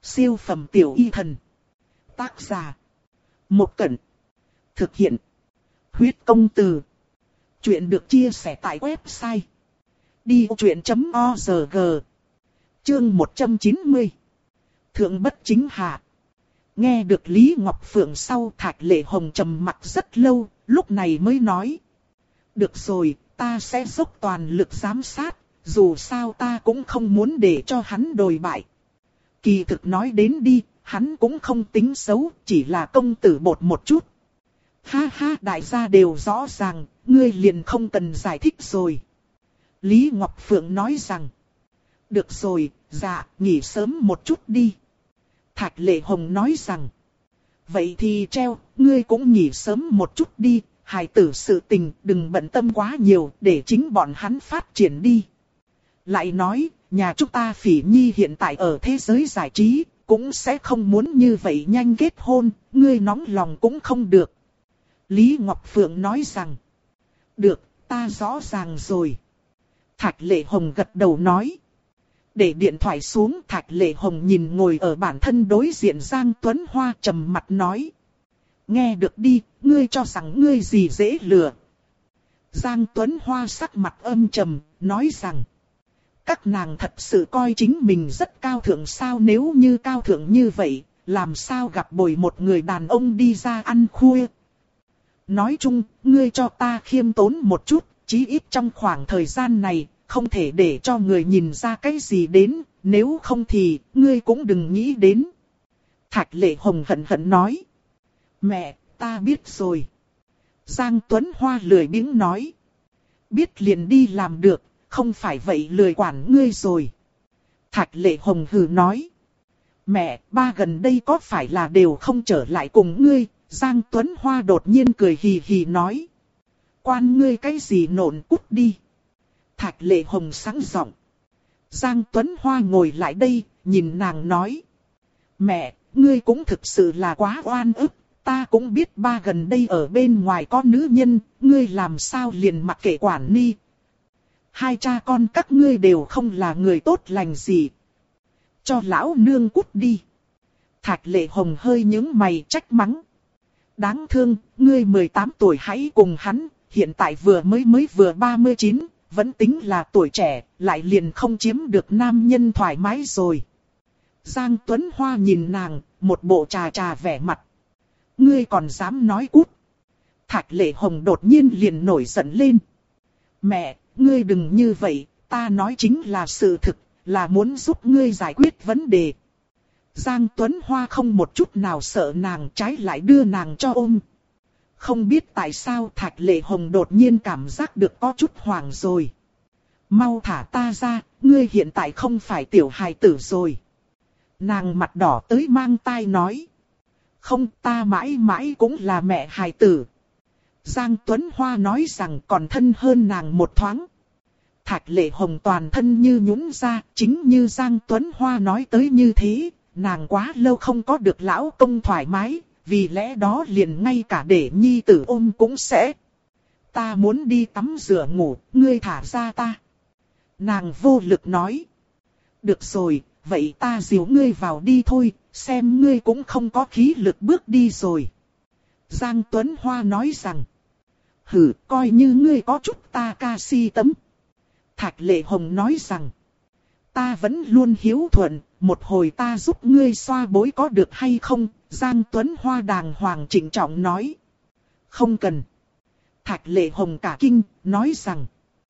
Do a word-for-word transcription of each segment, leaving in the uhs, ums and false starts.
Siêu phẩm tiểu y thần. Tác giả. Một Cẩn. Thực hiện. Huyết công từ. Chuyện được chia sẻ tại website đi vô chuyện chấm org. Chương một trăm chín mươi. Thượng bất chính hạ. Nghe được Lý Ngọc Phượng sau, Thạch Lệ Hồng trầm mặc rất lâu, lúc này mới nói. Được rồi, ta sẽ dốc toàn lực giám sát, dù sao ta cũng không muốn để cho hắn đồi bại. Kỳ thực nói đến đi, hắn cũng không tính xấu, chỉ là công tử bột một chút. Ha ha, đại gia đều rõ ràng, ngươi liền không cần giải thích rồi. Lý Ngọc Phượng nói rằng. Được rồi, dạ, nghỉ sớm một chút đi. Thạch Lệ Hồng nói rằng. Vậy thì treo, ngươi cũng nghỉ sớm một chút đi, hài tử sự tình đừng bận tâm quá nhiều, để chính bọn hắn phát triển đi. Lại nói, nhà chúng ta Phỉ Nhi hiện tại ở thế giới giải trí, cũng sẽ không muốn như vậy nhanh kết hôn, ngươi nóng lòng cũng không được. Lý Ngọc Phượng nói rằng. Được, ta rõ ràng rồi. Thạch Lệ Hồng gật đầu nói. Để điện thoại xuống, Thạch Lệ Hồng nhìn ngồi ở bản thân đối diện Giang Tuấn Hoa trầm mặt nói. Nghe được đi, ngươi cho rằng ngươi gì dễ lừa. Giang Tuấn Hoa sắc mặt âm trầm, nói rằng. Các nàng thật sự coi chính mình rất cao thượng sao, nếu như cao thượng như vậy, làm sao gặp bồi một người đàn ông đi ra ăn khuya. Nói chung, ngươi cho ta khiêm tốn một chút, chí ít trong khoảng thời gian này, không thể để cho người nhìn ra cái gì đến, nếu không thì, ngươi cũng đừng nghĩ đến. Thạch Lệ Hồng hận hận nói. Mẹ, ta biết rồi. Giang Tuấn Hoa lười biếng nói. Biết liền đi làm được, không phải vậy lười quản ngươi rồi. Thạch Lệ Hồng hừ nói. Mẹ, ba gần đây có phải là đều không trở lại cùng ngươi? Giang Tuấn Hoa đột nhiên cười hì hì nói. Quan ngươi cái gì nộn, cút đi. Thạch Lệ Hồng sáng giọng. Giang Tuấn Hoa ngồi lại đây, nhìn nàng nói. Mẹ, ngươi cũng thực sự là quá oan ức. Ta cũng biết ba gần đây ở bên ngoài có nữ nhân, ngươi làm sao liền mặc kệ quản ni. Hai cha con các ngươi đều không là người tốt lành gì. Cho lão nương cút đi. Thạch Lệ Hồng hơi nhướng mày trách mắng. Đáng thương, ngươi mười tám tuổi hãy cùng hắn, hiện tại vừa mới mới vừa ba mươi chín, vẫn tính là tuổi trẻ, lại liền không chiếm được nam nhân thoải mái rồi. Giang Tuấn Hoa nhìn nàng, một bộ trà trà vẻ mặt. Ngươi còn dám nói cút. Thạch Lệ Hồng đột nhiên liền nổi giận lên. Mẹ, ngươi đừng như vậy, ta nói chính là sự thực, là muốn giúp ngươi giải quyết vấn đề. Giang Tuấn Hoa không một chút nào sợ nàng, trái lại đưa nàng cho ôm. Không biết tại sao Thạch Lệ Hồng đột nhiên cảm giác được có chút hoảng rồi. Mau thả ta ra, ngươi hiện tại không phải tiểu hài tử rồi. Nàng mặt đỏ tới mang tai nói. Không, ta mãi mãi cũng là mẹ hài tử. Giang Tuấn Hoa nói rằng còn thân hơn nàng một thoáng. Thạch Lệ Hồng toàn thân như nhũn ra, chính như Giang Tuấn Hoa nói tới như thế. Nàng quá lâu không có được lão công thoải mái, vì lẽ đó liền ngay cả để nhi tử ôm cũng sẽ. Ta muốn đi tắm rửa ngủ, ngươi thả ra ta. Nàng vô lực nói. Được rồi, vậy ta dìu ngươi vào đi thôi, xem ngươi cũng không có khí lực bước đi rồi. Giang Tuấn Hoa nói rằng. Hử, coi như ngươi có chút ta ca si tấm. Thạch Lệ Hồng nói rằng. Ta vẫn luôn hiếu thuận, một hồi ta giúp ngươi xoa bối có được hay không? Giang Tuấn Hoa đàng hoàng trịnh trọng nói. Không cần. Thạch Lệ Hồng cả kinh, nói rằng.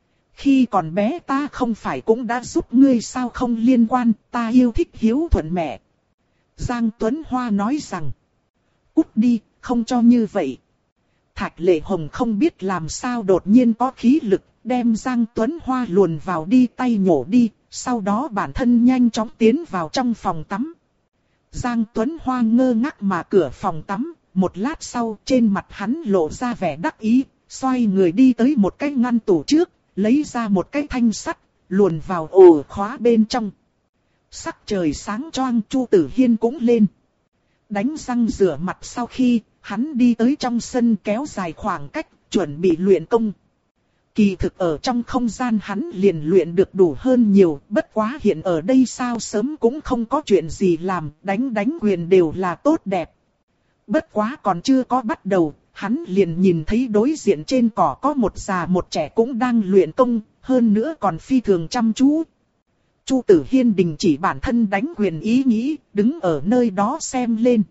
Khi còn bé ta không phải cũng đã giúp ngươi sao, không liên quan, ta yêu thích hiếu thuận mẹ. Giang Tuấn Hoa nói rằng. Cút đi, không cho như vậy. Thạch Lệ Hồng không biết làm sao đột nhiên có khí lực, đem Giang Tuấn Hoa luồn vào đi, tay nhổ đi. Sau đó bản thân nhanh chóng tiến vào trong phòng tắm. Giang Tuấn Hoa ngơ ngác mà cửa phòng tắm, một lát sau trên mặt hắn lộ ra vẻ đắc ý, xoay người đi tới một cái ngăn tủ trước, lấy ra một cái thanh sắt, luồn vào ổ khóa bên trong. Sắc trời sáng choang, Chu Tử Hiên cũng lên. Đánh răng rửa mặt sau khi, hắn đi tới trong sân kéo dài khoảng cách, chuẩn bị luyện công. Kỳ thực ở trong không gian hắn liền luyện được đủ hơn nhiều, bất quá hiện ở đây sao sớm cũng không có chuyện gì làm, đánh đánh quyền đều là tốt đẹp. Bất quá còn chưa có bắt đầu, hắn liền nhìn thấy đối diện trên cỏ có một già một trẻ cũng đang luyện công, hơn nữa còn phi thường chăm chú. Chu Tử Hiên đình chỉ bản thân đánh quyền ý nghĩ, đứng ở nơi đó xem lên.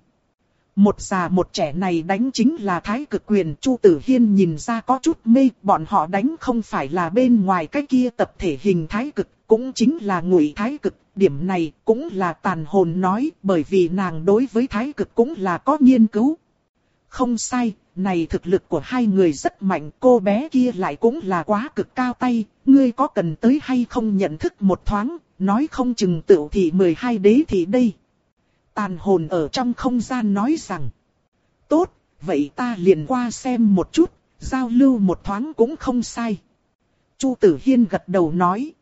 Một già một trẻ này đánh chính là thái cực quyền, Chu Tử Hiên nhìn ra có chút mê, bọn họ đánh không phải là bên ngoài cái kia tập thể hình thái cực, cũng chính là ngụy thái cực, điểm này cũng là Tàn Hồn nói, bởi vì nàng đối với thái cực cũng là có nghiên cứu. Không sai, này thực lực của hai người rất mạnh, cô bé kia lại cũng là quá cực cao tay, ngươi có cần tới hay không nhận thức một thoáng, nói không chừng tựu thị mười hai đế thị đây. Tàn Hồn ở trong không gian nói rằng, tốt, vậy ta liền qua xem một chút, giao lưu một thoáng cũng không sai. Chu Tử Hiên gật đầu nói.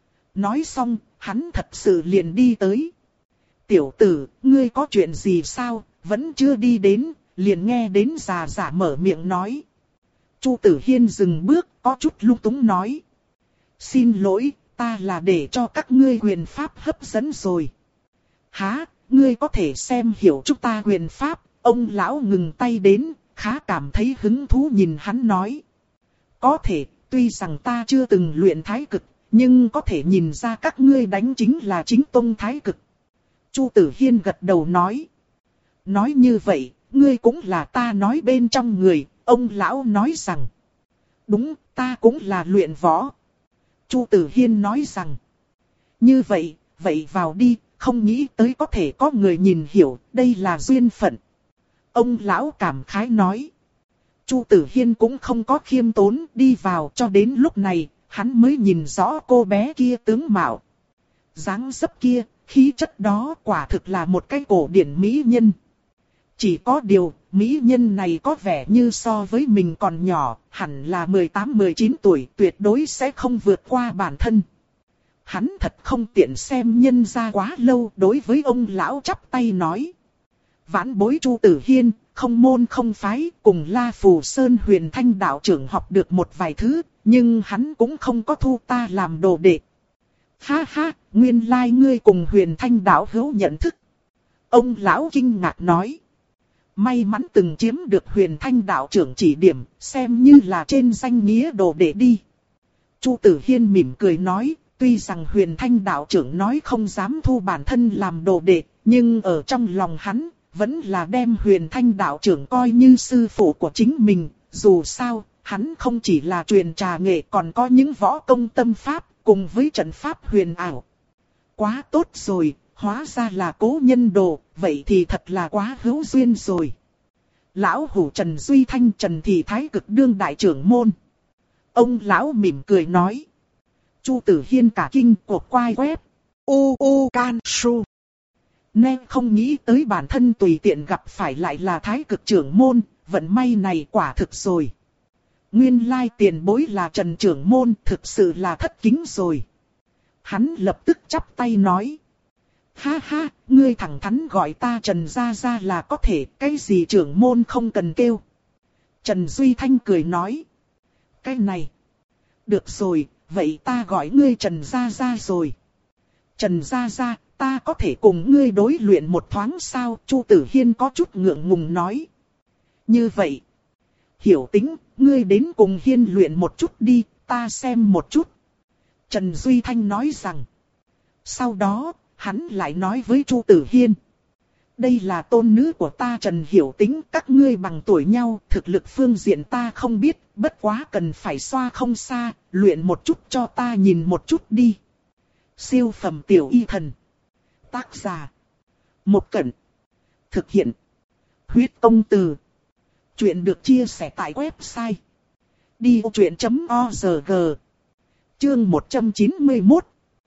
Nói xong, hắn thật sự liền đi tới. Tiểu tử, ngươi có chuyện gì sao, vẫn chưa đi đến, liền nghe đến già giả mở miệng nói. Chu Tử Hiên dừng bước, có chút lung túng nói. Xin lỗi, ta là để cho các ngươi quyền pháp hấp dẫn rồi. Hả, ngươi có thể xem hiểu chúng ta quyền pháp, ông lão ngừng tay đến, khá cảm thấy hứng thú nhìn hắn nói. Có thể, tuy rằng ta chưa từng luyện thái cực, nhưng có thể nhìn ra các ngươi đánh chính là chính tông thái cực. Chu Tử Hiên gật đầu nói. Nói như vậy, ngươi cũng là ta nói bên trong người, ông lão nói rằng. Đúng, ta cũng là luyện võ. Chu Tử Hiên nói rằng. Như vậy, vậy vào đi, không nghĩ tới có thể có người nhìn hiểu, đây là duyên phận. Ông lão cảm khái nói. Chu Tử Hiên cũng không có khiêm tốn, đi vào cho đến lúc này, hắn mới nhìn rõ cô bé kia tướng mạo. Dáng dấp kia, khí chất đó quả thực là một cái cổ điển mỹ nhân. Chỉ có điều, mỹ nhân này có vẻ như so với mình còn nhỏ, hẳn là mười tám mười chín tuổi, tuyệt đối sẽ không vượt qua bản thân. Hắn thật không tiện xem nhân ra quá lâu, đối với ông lão chắp tay nói. Vãn bối Chu Tử Hiên, không môn không phái, cùng La Phù Sơn Huyền Thanh đạo trưởng học được một vài thứ, nhưng hắn cũng không có thu ta làm đồ đệ. Ha ha, nguyên lai ngươi cùng Huyền Thanh đạo hữu nhận thức. Ông lão kinh ngạc nói. May mắn từng chiếm được Huyền Thanh đạo trưởng chỉ điểm, xem như là trên danh nghĩa đồ đệ đi. Chu Tử Hiên mỉm cười nói, tuy rằng Huyền Thanh đạo trưởng nói không dám thu bản thân làm đồ đệ, nhưng ở trong lòng hắn, vẫn là đem Huyền Thanh đạo trưởng coi như sư phụ của chính mình. Dù sao, hắn không chỉ là truyền trà nghệ, còn có những võ công tâm pháp, cùng với trận pháp huyền ảo. Quá tốt rồi, hóa ra là cố nhân đồ, vậy thì thật là quá hữu duyên rồi. Lão hủ Trần Duy Thanh, Trần Thị Thái Cực đương đại trưởng môn. Ông lão mỉm cười nói. Chu Tử Hiên cả kinh cuộc quay web. U U Can Su. Nên không nghĩ tới bản thân tùy tiện gặp phải lại là Thái Cực trưởng môn, vận may này quả thực rồi. Nguyên lai tiền bối là Trần trưởng môn, thực sự là thất kính rồi. Hắn lập tức chắp tay nói. Ha ha, ngươi thẳng thắn gọi ta Trần gia gia là có thể, cái gì trưởng môn không cần kêu. Trần Duy Thanh cười nói. Cái này. Được rồi, vậy ta gọi ngươi Trần gia gia rồi. Trần gia gia, ta có thể cùng ngươi đối luyện một thoáng sao? Chu Tử Hiên có chút ngượng ngùng nói. Như vậy. Hiểu Tính, ngươi đến cùng Hiên luyện một chút đi, ta xem một chút. Trần Duy Thanh nói rằng. Sau đó, hắn lại nói với Chu Tử Hiên. Đây là tôn nữ của ta Trần Hiểu Tính, các ngươi bằng tuổi nhau, thực lực phương diện ta không biết, bất quá cần phải xoa không xa, luyện một chút cho ta nhìn một chút đi. Siêu phẩm tiểu y thần. Tác giả. Một Cẩn. Thực hiện. Huyết Tông Từ. Chuyện được chia sẻ tại website. đi vô chuyện chấm org. Chương một trăm chín mươi mốt.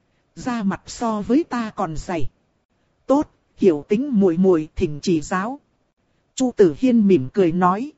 Da mặt so với ta còn dày. Tốt, Hiểu Tính muội muội thỉnh chỉ giáo. Chu Tử Hiên mỉm cười nói.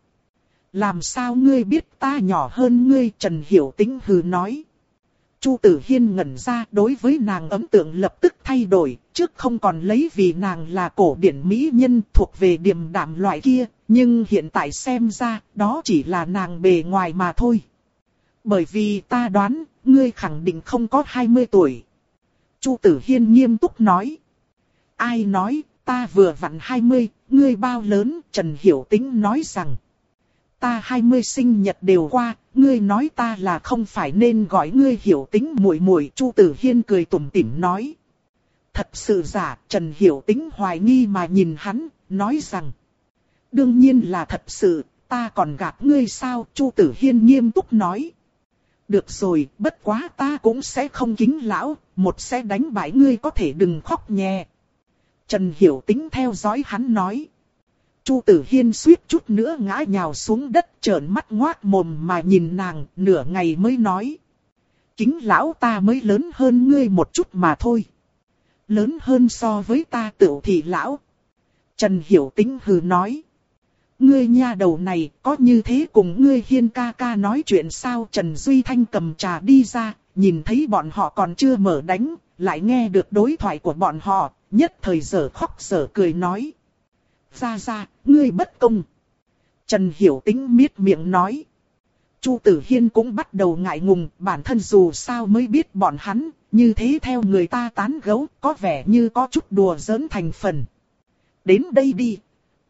Làm sao ngươi biết ta nhỏ hơn ngươi? Trần Hiểu Tính hừ nói. Chu Tử Hiên ngẩn ra, đối với nàng ấn tượng lập tức thay đổi, trước không còn lấy vì nàng là cổ điển mỹ nhân thuộc về điềm đạm loại kia, nhưng hiện tại xem ra, đó chỉ là nàng bề ngoài mà thôi. Bởi vì ta đoán, ngươi khẳng định không có hai mươi tuổi. Chu Tử Hiên nghiêm túc nói. Ai nói, ta vừa vặn hai mươi, ngươi bao lớn? Trần Hiểu Tĩnh nói rằng. Ta hai mươi sinh nhật đều qua, ngươi nói ta là không phải nên gọi ngươi Hiểu Tĩnh muội muội. Chu Tử Hiên cười tủm tỉm nói. Thật sự giả? Trần Hiểu Tĩnh hoài nghi mà nhìn hắn, nói rằng. Đương nhiên là thật sự, ta còn gạt ngươi sao? Chu Tử Hiên nghiêm túc nói. Được rồi, bất quá ta cũng sẽ không kính lão, một sẽ đánh bại ngươi, có thể đừng khóc nhè. Trần Hiểu Tĩnh theo dõi hắn nói. Chu Tử Hiên suýt chút nữa ngã nhào xuống đất, trợn mắt ngoác mồm mà nhìn nàng, nửa ngày mới nói. Kính lão ta mới lớn hơn ngươi một chút mà thôi. Lớn hơn so với ta Tửu Thị lão. Trần Hiểu Tĩnh hừ nói. Ngươi nha đầu này có như thế cùng ngươi Hiên ca ca nói chuyện sao? Trần Duy Thanh cầm trà đi ra, nhìn thấy bọn họ còn chưa mở đánh, lại nghe được đối thoại của bọn họ, nhất thời dở khóc dở cười nói. Ra ra, ngươi bất công. Trần Hiểu Tĩnh miết miệng nói. Chu Tử Hiên cũng bắt đầu ngại ngùng, bản thân dù sao mới biết bọn hắn, như thế theo người ta tán gẫu, có vẻ như có chút đùa giỡn thành phần. Đến đây đi.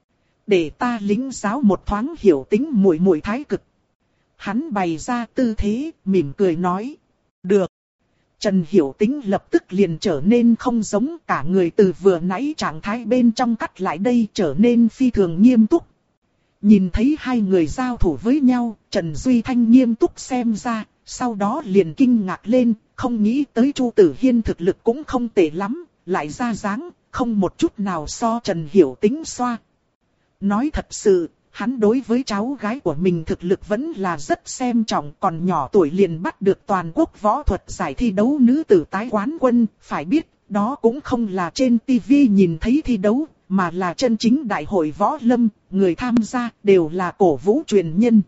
Để ta lĩnh giáo một thoáng Hiểu Tĩnh muội muội thái cực. Hắn bày ra tư thế, mỉm cười nói. Được. Trần Hiểu Tĩnh lập tức liền trở nên không giống, cả người từ vừa nãy trạng thái bên trong cắt lại đây trở nên phi thường nghiêm túc. Nhìn thấy hai người giao thủ với nhau, Trần Duy Thanh nghiêm túc xem ra, sau đó liền kinh ngạc lên, không nghĩ tới Chu Tử Hiên thực lực cũng không tệ lắm, lại ra dáng, không một chút nào so Trần Hiểu Tĩnh xoa. Nói thật sự, hắn đối với cháu gái của mình thực lực vẫn là rất xem trọng, còn nhỏ tuổi liền bắt được toàn quốc võ thuật giải thi đấu nữ tử tái quán quân, phải biết, đó cũng không là trên tivi nhìn thấy thi đấu, mà là chân chính đại hội võ lâm, người tham gia đều là cổ vũ truyền nhân.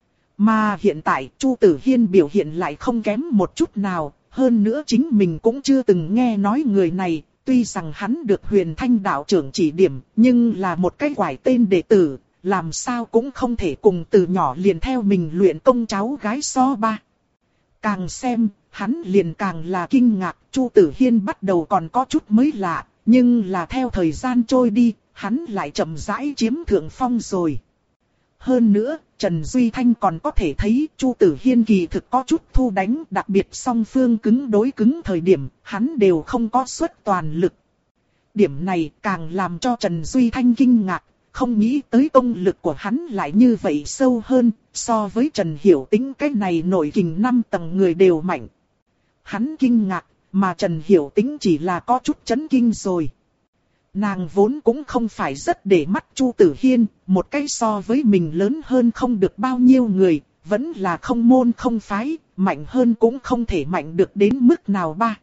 Mà hiện tại, Chu Tử Hiên biểu hiện lại không kém một chút nào, hơn nữa chính mình cũng chưa từng nghe nói người này. Tuy rằng hắn được Huyền Thanh đạo trưởng chỉ điểm, nhưng là một cái quải tên đệ tử, làm sao cũng không thể cùng từ nhỏ liền theo mình luyện công cháu gái so ba. Càng xem, hắn liền càng là kinh ngạc, Chu Tử Hiên bắt đầu còn có chút mới lạ, nhưng là theo thời gian trôi đi, hắn lại chậm rãi chiếm thượng phong rồi. Hơn nữa, Trần Duy Thanh còn có thể thấy Chu Tử Hiên kỳ thực có chút thu đánh, đặc biệt song phương cứng đối cứng thời điểm, hắn đều không có xuất toàn lực. Điểm này càng làm cho Trần Duy Thanh kinh ngạc, không nghĩ tới công lực của hắn lại như vậy sâu hơn, so với Trần Hiểu Tĩnh cái này nội kình năm tầng người đều mạnh. Hắn kinh ngạc, mà Trần Hiểu Tĩnh chỉ là có chút chấn kinh rồi. Nàng vốn cũng không phải rất để mắt Chu Tử Hiên, một cái so với mình lớn hơn không được bao nhiêu người, vẫn là không môn không phái, mạnh hơn cũng không thể mạnh được đến mức nào ba.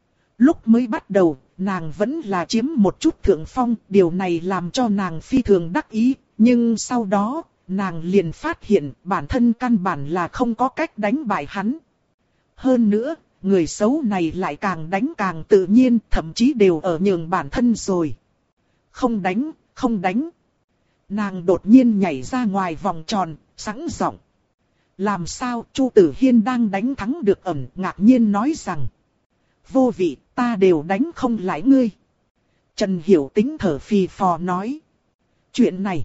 Lúc mới bắt đầu, nàng vẫn là chiếm một chút thượng phong, điều này làm cho nàng phi thường đắc ý, nhưng sau đó, nàng liền phát hiện bản thân căn bản là không có cách đánh bại hắn. Hơn nữa, người xấu này lại càng đánh càng tự nhiên, thậm chí đều ở nhường bản thân rồi. Không đánh, không đánh. Nàng đột nhiên nhảy ra ngoài vòng tròn, sẵn giọng. Làm sao? Chu Tử Hiên đang đánh thắng được ẩn, ngạc nhiên nói rằng. Vô vị, ta đều đánh không lại ngươi. Trần Hiểu Tĩnh thở phì phò nói. Chuyện này,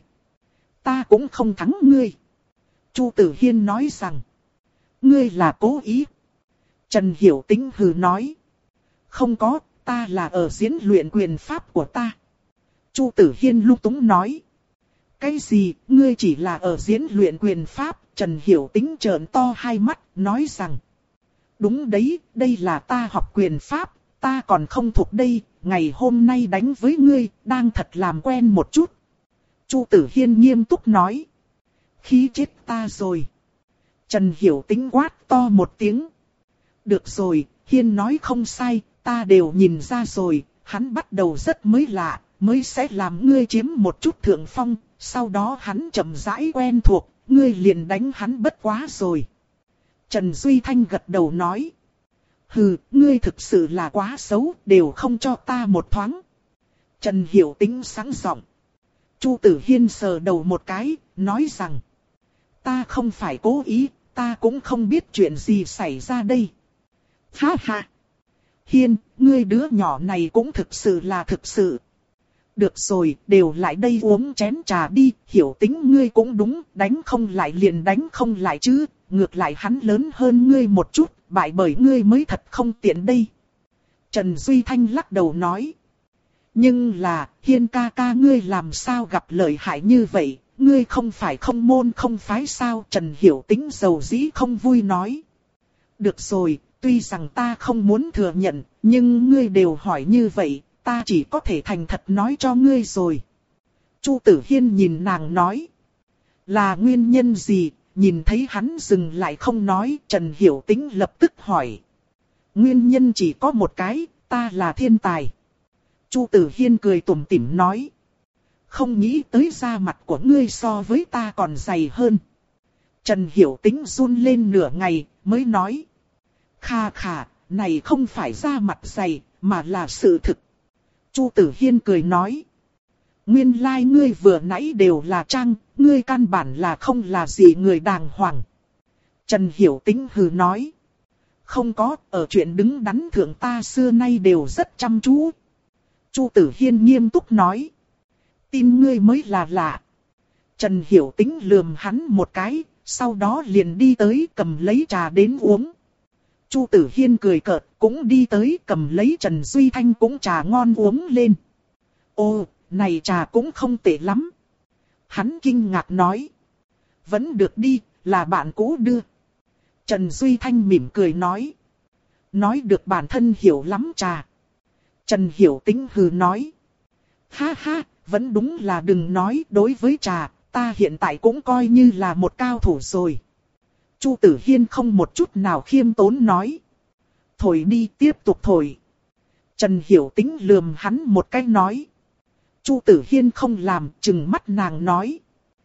ta cũng không thắng ngươi. Chu Tử Hiên nói rằng. Ngươi là cố ý. Trần Hiểu Tĩnh hừ nói. Không có, ta là ở diễn luyện quyền pháp của ta. Chu Tử Hiên lung túng nói. Cái gì, ngươi chỉ là ở diễn luyện quyền pháp? Trần Hiểu Tĩnh trợn to hai mắt, nói rằng. Đúng đấy, đây là ta học quyền pháp, ta còn không thuộc đây, ngày hôm nay đánh với ngươi, đang thật làm quen một chút. Chu Tử Hiên nghiêm túc nói. Khí chết ta rồi. Trần Hiểu Tĩnh quát to một tiếng. Được rồi, Hiên nói không sai, ta đều nhìn ra rồi, hắn bắt đầu rất mới lạ, mới sẽ làm ngươi chiếm một chút thượng phong, sau đó hắn chậm rãi quen thuộc, ngươi liền đánh hắn bất quá rồi. Trần Duy Thanh gật đầu nói. Hừ, ngươi thực sự là quá xấu, đều không cho ta một thoáng. Trần Hiểu Tĩnh sáng giọng. Chu Tử Hiên sờ đầu một cái, nói rằng. Ta không phải cố ý, ta cũng không biết chuyện gì xảy ra đây. Ha ha. Hiên, ngươi đứa nhỏ này cũng thực sự là thực sự. Được rồi, đều lại đây uống chén trà đi, Hiểu Tính ngươi cũng đúng, đánh không lại liền đánh không lại chứ, ngược lại hắn lớn hơn ngươi một chút, bại bởi ngươi mới thật không tiện đây. Trần Duy Thanh lắc đầu nói. Nhưng là, Hiên ca ca ngươi làm sao gặp lợi hại như vậy, ngươi không phải không môn không phái sao, Trần Hiểu Tính dầu dĩ không vui nói. Được rồi, tuy rằng ta không muốn thừa nhận, nhưng ngươi đều hỏi như vậy, ta chỉ có thể thành thật nói cho ngươi rồi. Chu Tử Hiên nhìn nàng nói. Là nguyên nhân gì? Nhìn thấy hắn dừng lại không nói, Trần Hiểu Tính lập tức hỏi. Nguyên nhân chỉ có một cái, ta là thiên tài. Chu Tử Hiên cười tủm tỉm nói. Không nghĩ tới da mặt của ngươi so với ta còn dày hơn. Trần Hiểu Tính run lên nửa ngày, mới nói. Kha khà, này không phải da mặt dày, mà là sự thực. Chu Tử Hiên cười nói. Nguyên lai like ngươi vừa nãy đều là trang, ngươi căn bản là không là gì người đàng hoàng. Trần Hiểu Tính hừ nói. Không có, ở chuyện đứng đắn thượng ta xưa nay đều rất chăm chú. Chu Tử Hiên nghiêm túc nói. Tin ngươi mới là lạ. Trần Hiểu Tính lườm hắn một cái, sau đó liền đi tới cầm lấy trà đến uống. Chu Tử Hiên cười cợt, cũng đi tới cầm lấy Trần Duy Thanh cũng trà ngon uống lên. Ô, này trà cũng không tệ lắm. Hắn kinh ngạc nói. Vẫn được đi, là bạn cũ đưa. Trần Duy Thanh mỉm cười nói. Nói được bản thân hiểu lắm trà. Trần Hiểu Tính hừ nói. Ha ha, vẫn đúng là đừng nói, đối với trà, ta hiện tại cũng coi như là một cao thủ rồi. Chu Tử Hiên không một chút nào khiêm tốn nói. Thổi đi, tiếp tục thổi. Trần Hiểu Tính lườm hắn một cái nói. Chu Tử Hiên không làm, trừng mắt nàng nói.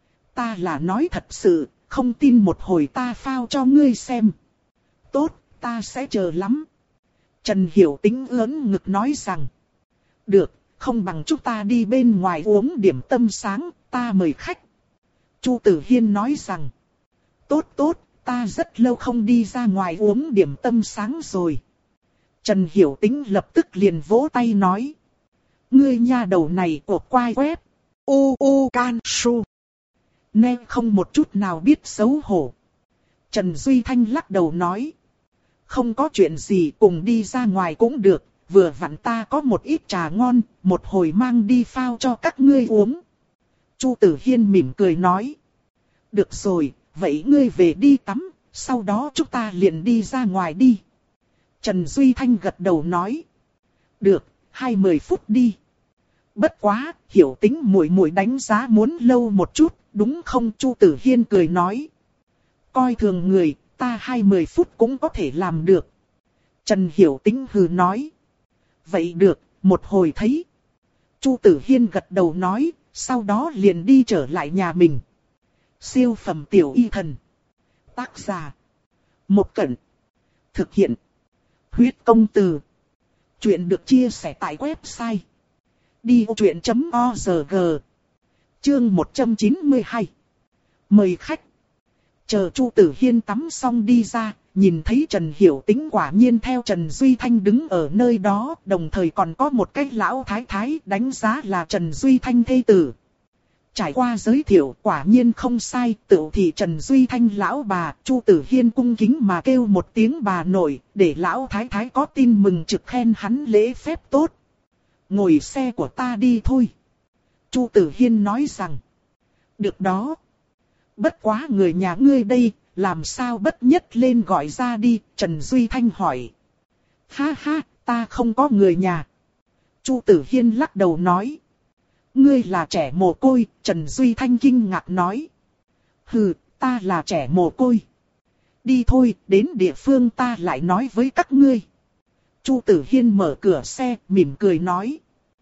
Ta là nói thật sự, không tin một hồi ta phao cho ngươi xem. Tốt, ta sẽ chờ lắm. Trần Hiểu Tính ớn ngực nói rằng. Được, không bằng chúng ta đi bên ngoài uống điểm tâm sáng, ta mời khách. Chu Tử Hiên nói rằng. Tốt tốt, ta rất lâu không đi ra ngoài uống điểm tâm sáng rồi. Trần Hiểu Tính lập tức liền vỗ tay nói. Ngươi nha đầu này của quai web. U U Can Su. Nè không một chút nào biết xấu hổ. Trần Duy Thanh lắc đầu nói. Không có chuyện gì, cùng đi ra ngoài cũng được. Vừa vặn ta có một ít trà ngon, một hồi mang đi phao cho các ngươi uống. Chu Tử Hiên mỉm cười nói. Được rồi, vậy ngươi về đi tắm, sau đó chúng ta liền đi ra ngoài đi. Trần Duy Thanh gật đầu nói. Được, hai mươi phút đi. Bất quá, Hiểu Tính muội muội đánh giá muốn lâu một chút, đúng không? Chu Tử Hiên cười nói. Coi thường người, ta hai mươi phút cũng có thể làm được. Trần Hiểu Tính hừ nói. Vậy được, một hồi thấy. Chu Tử Hiên gật đầu nói, sau đó liền đi trở lại nhà mình. Siêu phẩm tiểu y thần. Tác giả. Một Cẩn. Thực hiện. Huyết công từ. Chuyện được chia sẻ tại website. đi ô chuyện chấm org. Chương một trăm chín mươi hai. Mời khách. Chờ Chu Tử Hiên tắm xong đi ra, nhìn thấy Trần Hiểu Tính quả nhiên theo Trần Duy Thanh đứng ở nơi đó, đồng thời còn có một cái lão thái thái đánh giá là Trần Duy Thanh thê tử. Trải qua giới thiệu quả nhiên không sai, tự thì Trần Duy Thanh lão bà, Chu Tử Hiên cung kính mà kêu một tiếng bà nội, để lão thái thái có tin mừng trực khen hắn lễ phép tốt. Ngồi xe của ta đi thôi. Chu Tử Hiên nói rằng. Được đó. Bất quá người nhà ngươi đây, làm sao bất nhất lên gọi ra đi, Trần Duy Thanh hỏi. Ha ha, ta không có người nhà. Chu Tử Hiên lắc đầu nói. Ngươi là trẻ mồ côi, Trần Duy Thanh kinh ngạc nói. Hừ, ta là trẻ mồ côi. Đi thôi, đến địa phương ta lại nói với các ngươi. Chu Tử Hiên mở cửa xe, mỉm cười nói.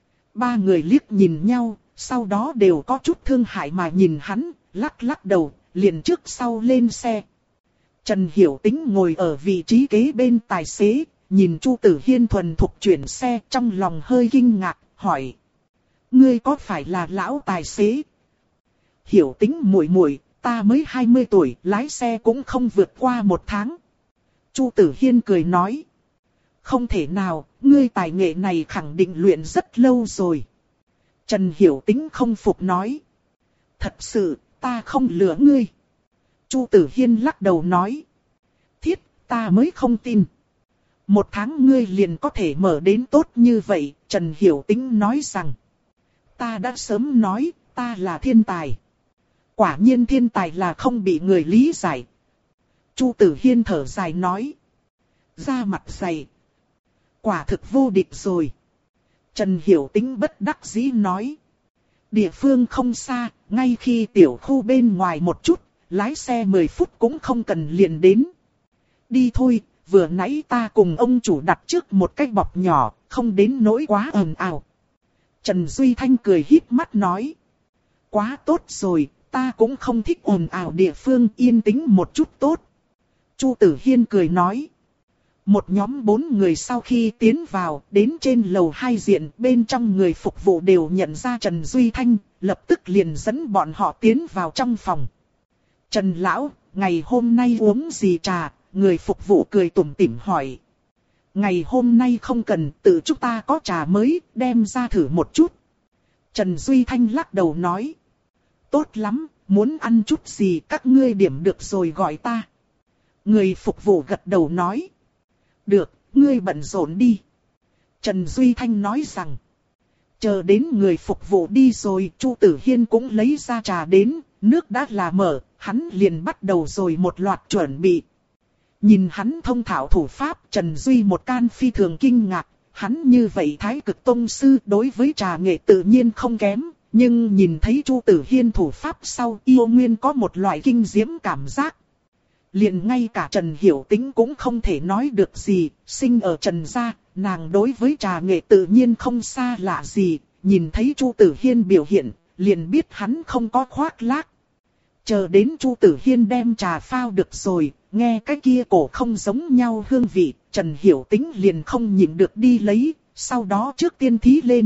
Ba người liếc nhìn nhau, sau đó đều có chút thương hại mà nhìn hắn, lắc lắc đầu, liền trước sau lên xe. Trần Hiểu Tính ngồi ở vị trí kế bên tài xế, nhìn Chu Tử Hiên thuần thục chuyển xe, trong lòng hơi kinh ngạc, hỏi. Ngươi có phải là lão tài xế? Hiểu Tính muội muội, ta mới hai mươi tuổi, lái xe cũng không vượt qua một tháng. Chu Tử Hiên cười nói. Không thể nào, ngươi tài nghệ này khẳng định luyện rất lâu rồi. Trần Hiểu Tĩnh không phục nói. Thật sự, ta không lừa ngươi. Chu Tử Hiên lắc đầu nói. Thiết, ta mới không tin. Một tháng ngươi liền có thể mở đến tốt như vậy, Trần Hiểu Tĩnh nói rằng. Ta đã sớm nói, ta là thiên tài. Quả nhiên thiên tài là không bị người lý giải. Chu Tử Hiên thở dài nói. Da mặt dày. Quả thực vô địch rồi. Trần Hiểu Tĩnh bất đắc dĩ nói. Địa phương không xa, ngay khi tiểu khu bên ngoài một chút, lái xe mười phút cũng không cần liền đến. Đi thôi, vừa nãy ta cùng ông chủ đặt trước một cái bọc nhỏ, không đến nỗi quá ồn ào. Trần Duy Thanh cười híp mắt nói. Quá tốt rồi, ta cũng không thích ồn ào địa phương, yên tĩnh một chút tốt. Chu Tử Hiên cười nói. Một nhóm bốn người sau khi tiến vào, đến trên lầu hai diện, bên trong người phục vụ đều nhận ra Trần Duy Thanh, lập tức liền dẫn bọn họ tiến vào trong phòng. Trần Lão, ngày hôm nay uống gì trà? Người phục vụ cười tủm tỉm hỏi. Ngày hôm nay không cần, tự chúng ta có trà mới, đem ra thử một chút. Trần Duy Thanh lắc đầu nói. Tốt lắm, muốn ăn chút gì các ngươi điểm được rồi gọi ta. Người phục vụ gật đầu nói. Được, ngươi bận rộn đi. Trần Duy Thanh nói rằng. Chờ đến người phục vụ đi rồi, Chu Tử Hiên cũng lấy ra trà đến, nước đã là mở, hắn liền bắt đầu rồi một loạt chuẩn bị. Nhìn hắn thông thạo thủ pháp, Trần Duy một can phi thường kinh ngạc, hắn như vậy thái cực tông sư đối với trà nghệ tự nhiên không kém, nhưng nhìn thấy Chu Tử Hiên thủ pháp sau yêu nguyên có một loại kinh diễm cảm giác. Liền ngay cả Trần Hiểu Tĩnh cũng không thể nói được gì, sinh ở Trần gia, nàng đối với trà nghệ tự nhiên không xa lạ gì, nhìn thấy Chu Tử Hiên biểu hiện, liền biết hắn không có khoác lác. Chờ đến Chu Tử Hiên đem trà phao được rồi, nghe cái kia cổ không giống nhau hương vị, Trần Hiểu Tĩnh liền không nhịn được đi lấy, sau đó trước tiên thí lên.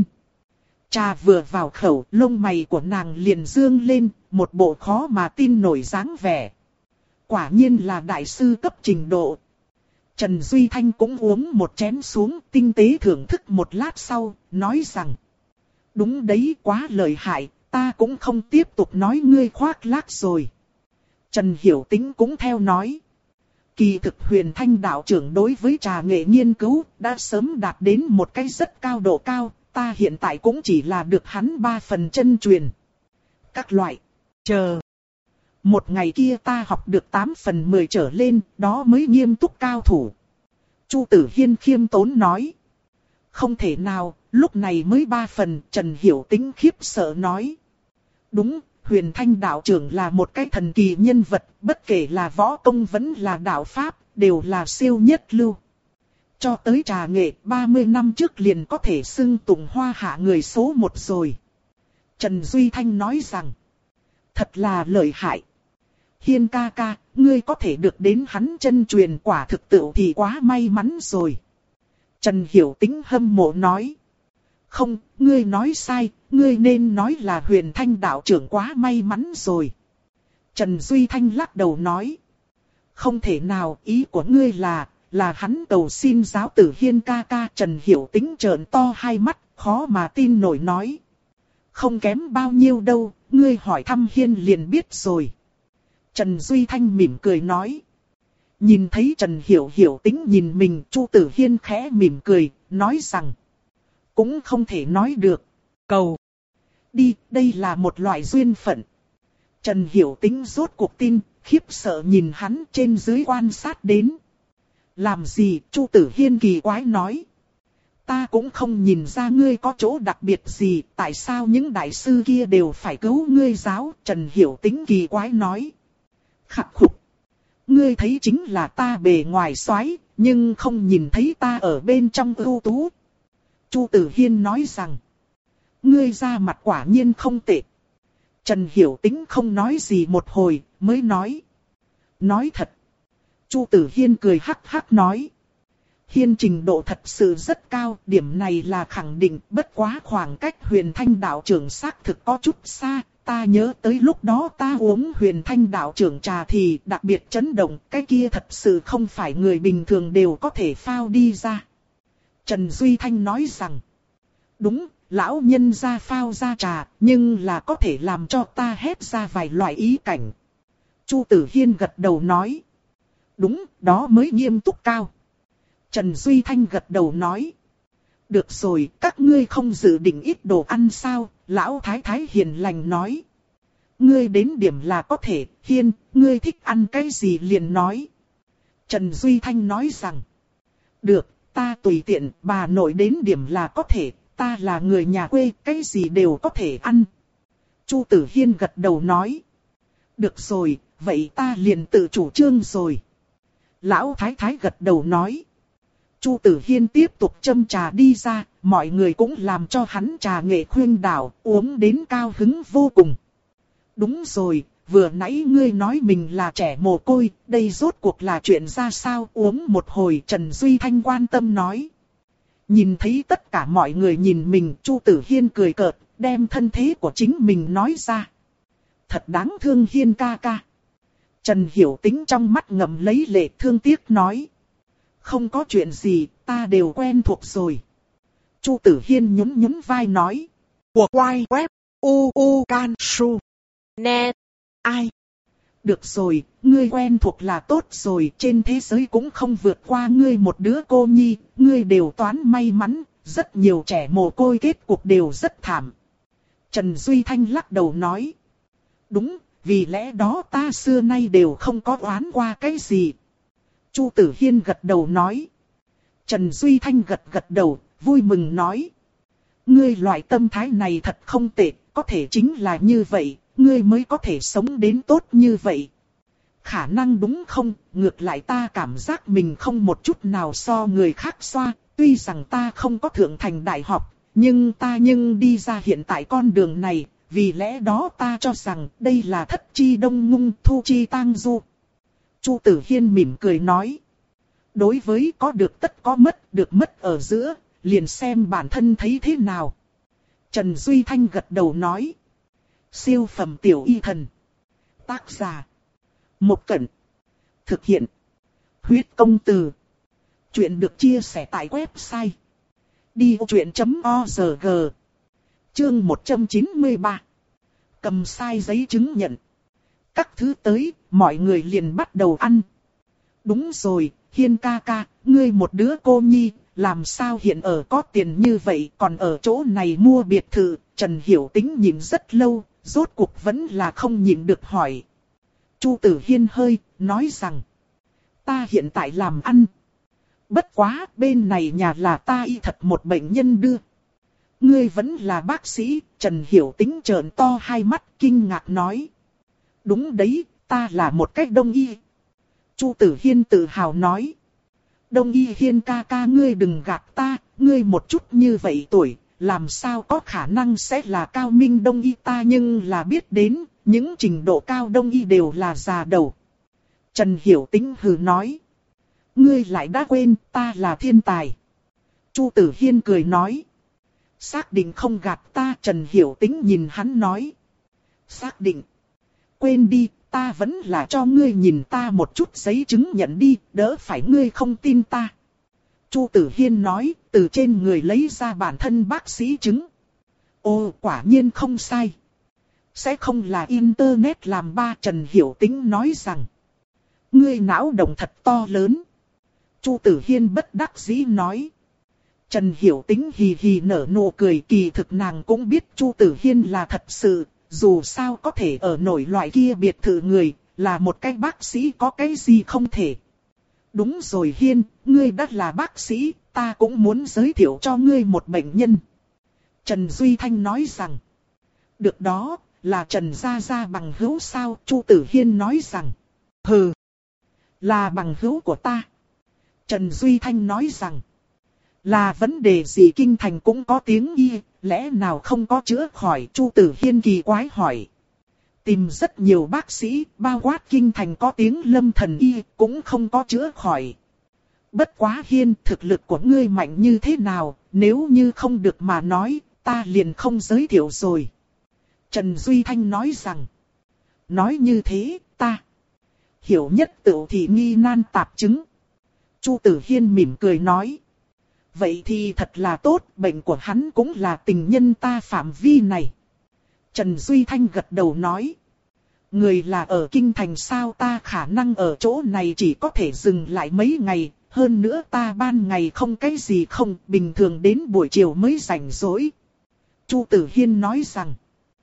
Trà vừa vào khẩu, lông mày của nàng liền dương lên, một bộ khó mà tin nổi dáng vẻ. Quả nhiên là đại sư cấp trình độ. Trần Duy Thanh cũng uống một chén xuống, tinh tế thưởng thức một lát sau, nói rằng. Đúng đấy, quá lợi hại, ta cũng không tiếp tục nói ngươi khoác lác rồi. Trần Hiểu Tĩnh cũng theo nói. Kỳ thực Huyền Thanh đạo trưởng đối với trà nghệ nghiên cứu đã sớm đạt đến một cái rất cao độ cao, ta hiện tại cũng chỉ là được hắn ba phần chân truyền. Các loại, chờ. Một ngày kia ta học được tám phần mười trở lên, đó mới nghiêm túc cao thủ. Chu Tử Hiên khiêm tốn nói. Không thể nào, lúc này mới ba phần, Trần Hiểu Tĩnh khiếp sợ nói. Đúng, Huyền Thanh đạo trưởng là một cái thần kỳ nhân vật, bất kể là võ công vẫn là đạo pháp, đều là siêu nhất lưu. Cho tới trà nghệ, ba mươi năm trước liền có thể xưng tụng hoa hạ người số một rồi. Trần Duy Thanh nói rằng, thật là lợi hại. Hiên ca ca, ngươi có thể được đến hắn chân truyền quả thực tự thì quá may mắn rồi. Trần Hiểu Tĩnh hâm mộ nói. Không, ngươi nói sai, ngươi nên nói là Huyền Thanh đạo trưởng quá may mắn rồi. Trần Duy Thanh lắc đầu nói. Không thể nào, ý của ngươi là, là hắn cầu xin giáo tử Hiên ca ca. Trần Hiểu Tĩnh trợn to hai mắt, khó mà tin nổi nói. Không kém bao nhiêu đâu, ngươi hỏi thăm Hiên liền biết rồi. Trần Duy Thanh mỉm cười nói. Nhìn thấy Trần Hiểu Hiểu Tĩnh nhìn mình, Chu Tử Hiên khẽ mỉm cười, nói rằng. Cũng không thể nói được. Cầu. Đi, đây là một loại duyên phận. Trần Hiểu Tĩnh rốt cuộc tin, khiếp sợ nhìn hắn trên dưới quan sát đến. Làm gì, Chu Tử Hiên kỳ quái nói. Ta cũng không nhìn ra ngươi có chỗ đặc biệt gì, tại sao những đại sư kia đều phải cứu ngươi giáo, Trần Hiểu Tĩnh kỳ quái nói. Khắc khục. Ngươi thấy chính là ta bề ngoài xoái, nhưng không nhìn thấy ta ở bên trong ưu tú. Chu Tử Hiên nói rằng. Ngươi ra mặt quả nhiên không tệ. Trần Hiểu Tĩnh không nói gì một hồi, mới nói. Nói thật. Chu Tử Hiên cười hắc hắc nói. Hiên trình độ thật sự rất cao, điểm này là khẳng định, bất quá khoảng cách Huyền Thanh đạo trưởng xác thực có chút xa, ta nhớ tới lúc đó ta uống Huyền Thanh đạo trưởng trà thì đặc biệt chấn động, cái kia thật sự không phải người bình thường đều có thể phao đi ra. Trần Duy Thanh nói rằng, đúng, lão nhân gia phao ra trà, nhưng là có thể làm cho ta hét ra vài loại ý cảnh. Chu Tử Hiên gật đầu nói, đúng, đó mới nghiêm túc cao. Trần Duy Thanh gật đầu nói, được rồi, các ngươi không dự định ít đồ ăn sao? Lão Thái Thái hiền lành nói. Ngươi đến điểm là có thể, Hiên, ngươi thích ăn cái gì liền nói. Trần Duy Thanh nói rằng, được, ta tùy tiện, bà nội đến điểm là có thể, ta là người nhà quê, cái gì đều có thể ăn. Chu Tử Hiên gật đầu nói, được rồi, vậy ta liền tự chủ trương rồi. Lão Thái Thái gật đầu nói. Chu Tử Hiên tiếp tục châm trà đi ra, mọi người cũng làm cho hắn trà nghệ khuyên đảo, uống đến cao hứng vô cùng. Đúng rồi, vừa nãy ngươi nói mình là trẻ mồ côi, đây rốt cuộc là chuyện ra sao? Uống một hồi Trần Duy Thanh quan tâm nói. Nhìn thấy tất cả mọi người nhìn mình, Chu Tử Hiên cười cợt, đem thân thế của chính mình nói ra. Thật đáng thương Hiên ca ca. Trần Hiểu Tĩnh trong mắt ngậm lấy lệ thương tiếc nói. Không có chuyện gì, ta đều quen thuộc rồi. Chu Tử Hiên nhún nhún vai nói. Của quay web, u u can su, net, ai? Được rồi, ngươi quen thuộc là tốt rồi, trên thế giới cũng không vượt qua ngươi một đứa cô nhi, ngươi đều toán may mắn, rất nhiều trẻ mồ côi kết cục đều rất thảm. Trần Duy Thanh lắc đầu nói. Đúng, vì lẽ đó ta xưa nay đều không có oán qua cái gì. Chu Tử Hiên gật đầu nói. Trần Duy Thanh gật gật đầu, vui mừng nói. Ngươi loại tâm thái này thật không tệ, có thể chính là như vậy, ngươi mới có thể sống đến tốt như vậy. Khả năng đúng không, ngược lại ta cảm giác mình không một chút nào so người khác xoa, tuy rằng ta không có thượng thành đại học, nhưng ta nhưng đi ra hiện tại con đường này, vì lẽ đó ta cho rằng đây là thất chi đông ngung thu chi tang du. Chu Tử Hiên mỉm cười nói. Đối với có được tất có mất, được mất ở giữa, liền xem bản thân thấy thế nào. Trần Duy Thanh gật đầu nói. Siêu phẩm tiểu y thần. Tác giả. Một Cẩn. Thực hiện. Huyết công từ. Chuyện được chia sẻ tại website. đi ô chuyện chấm org. Chương một trăm chín mươi ba. Cầm sai giấy chứng nhận. Các thứ tới, mọi người liền bắt đầu ăn. Đúng rồi, Hiên ca ca, ngươi một đứa cô nhi, làm sao hiện ở có tiền như vậy, còn ở chỗ này mua biệt thự. Trần Hiểu Tĩnh nhìn rất lâu, rốt cuộc vẫn là không nhịn được hỏi. Chu Tử Hiên hơi, nói rằng, ta hiện tại làm ăn. Bất quá, bên này nhà là ta y thật một bệnh nhân đưa. Ngươi vẫn là bác sĩ, Trần Hiểu Tĩnh trợn to hai mắt kinh ngạc nói. Đúng đấy, ta là một cách đông y. Chu Tử Hiên tự hào nói. Đông y Hiên ca ca ngươi đừng gạt ta, ngươi một chút như vậy tuổi, làm sao có khả năng sẽ là cao minh đông y ta, nhưng là biết đến, những trình độ cao đông y đều là già đầu. Trần Hiểu Tĩnh hừ nói. Ngươi lại đã quên, ta là thiên tài. Chu Tử Hiên cười nói. Xác định không gạt ta, Trần Hiểu Tĩnh nhìn hắn nói. Xác định. Quên đi, ta vẫn là cho ngươi nhìn ta một chút giấy chứng nhận đi, đỡ phải ngươi không tin ta. Chu Tử Hiên nói, từ trên người lấy ra bản thân bác sĩ chứng. Ồ, quả nhiên không sai. Sẽ không là internet làm ba, Trần Hiểu Tĩnh nói rằng. Ngươi não động thật to lớn. Chu Tử Hiên bất đắc dĩ nói. Trần Hiểu Tĩnh hì hì nở nụ cười, kỳ thực nàng cũng biết Chu Tử Hiên là thật sự. Dù sao có thể ở nổi loại kia biệt thự người, là một cái bác sĩ có cái gì không thể. Đúng rồi Hiên, ngươi đã là bác sĩ, ta cũng muốn giới thiệu cho ngươi một bệnh nhân. Trần Duy Thanh nói rằng. Được đó, là Trần Gia Gia bằng hữu sao? Chu Tử Hiên nói rằng. Hừ, là bằng hữu của ta. Trần Duy Thanh nói rằng. Là vấn đề gì kinh thành cũng có tiếng y, lẽ nào không có chữa khỏi? Chu Tử Hiên kỳ quái hỏi. Tìm rất nhiều bác sĩ, bao quát kinh thành có tiếng lâm thần y, cũng không có chữa khỏi. Bất quá Hiên, thực lực của ngươi mạnh như thế nào, nếu như không được mà nói, ta liền không giới thiệu rồi. Trần Duy Thanh nói rằng. Nói như thế, ta hiểu nhất tựu thì nghi nan tạp chứng. Chu Tử Hiên mỉm cười nói. Vậy thì thật là tốt, bệnh của hắn cũng là tình nhân ta phạm vi này. Trần Duy Thanh gật đầu nói. Người là ở kinh thành sao, ta khả năng ở chỗ này chỉ có thể dừng lại mấy ngày. Hơn nữa ta ban ngày không cái gì không, bình thường đến buổi chiều mới rảnh rỗi. Chu Tử Hiên nói rằng.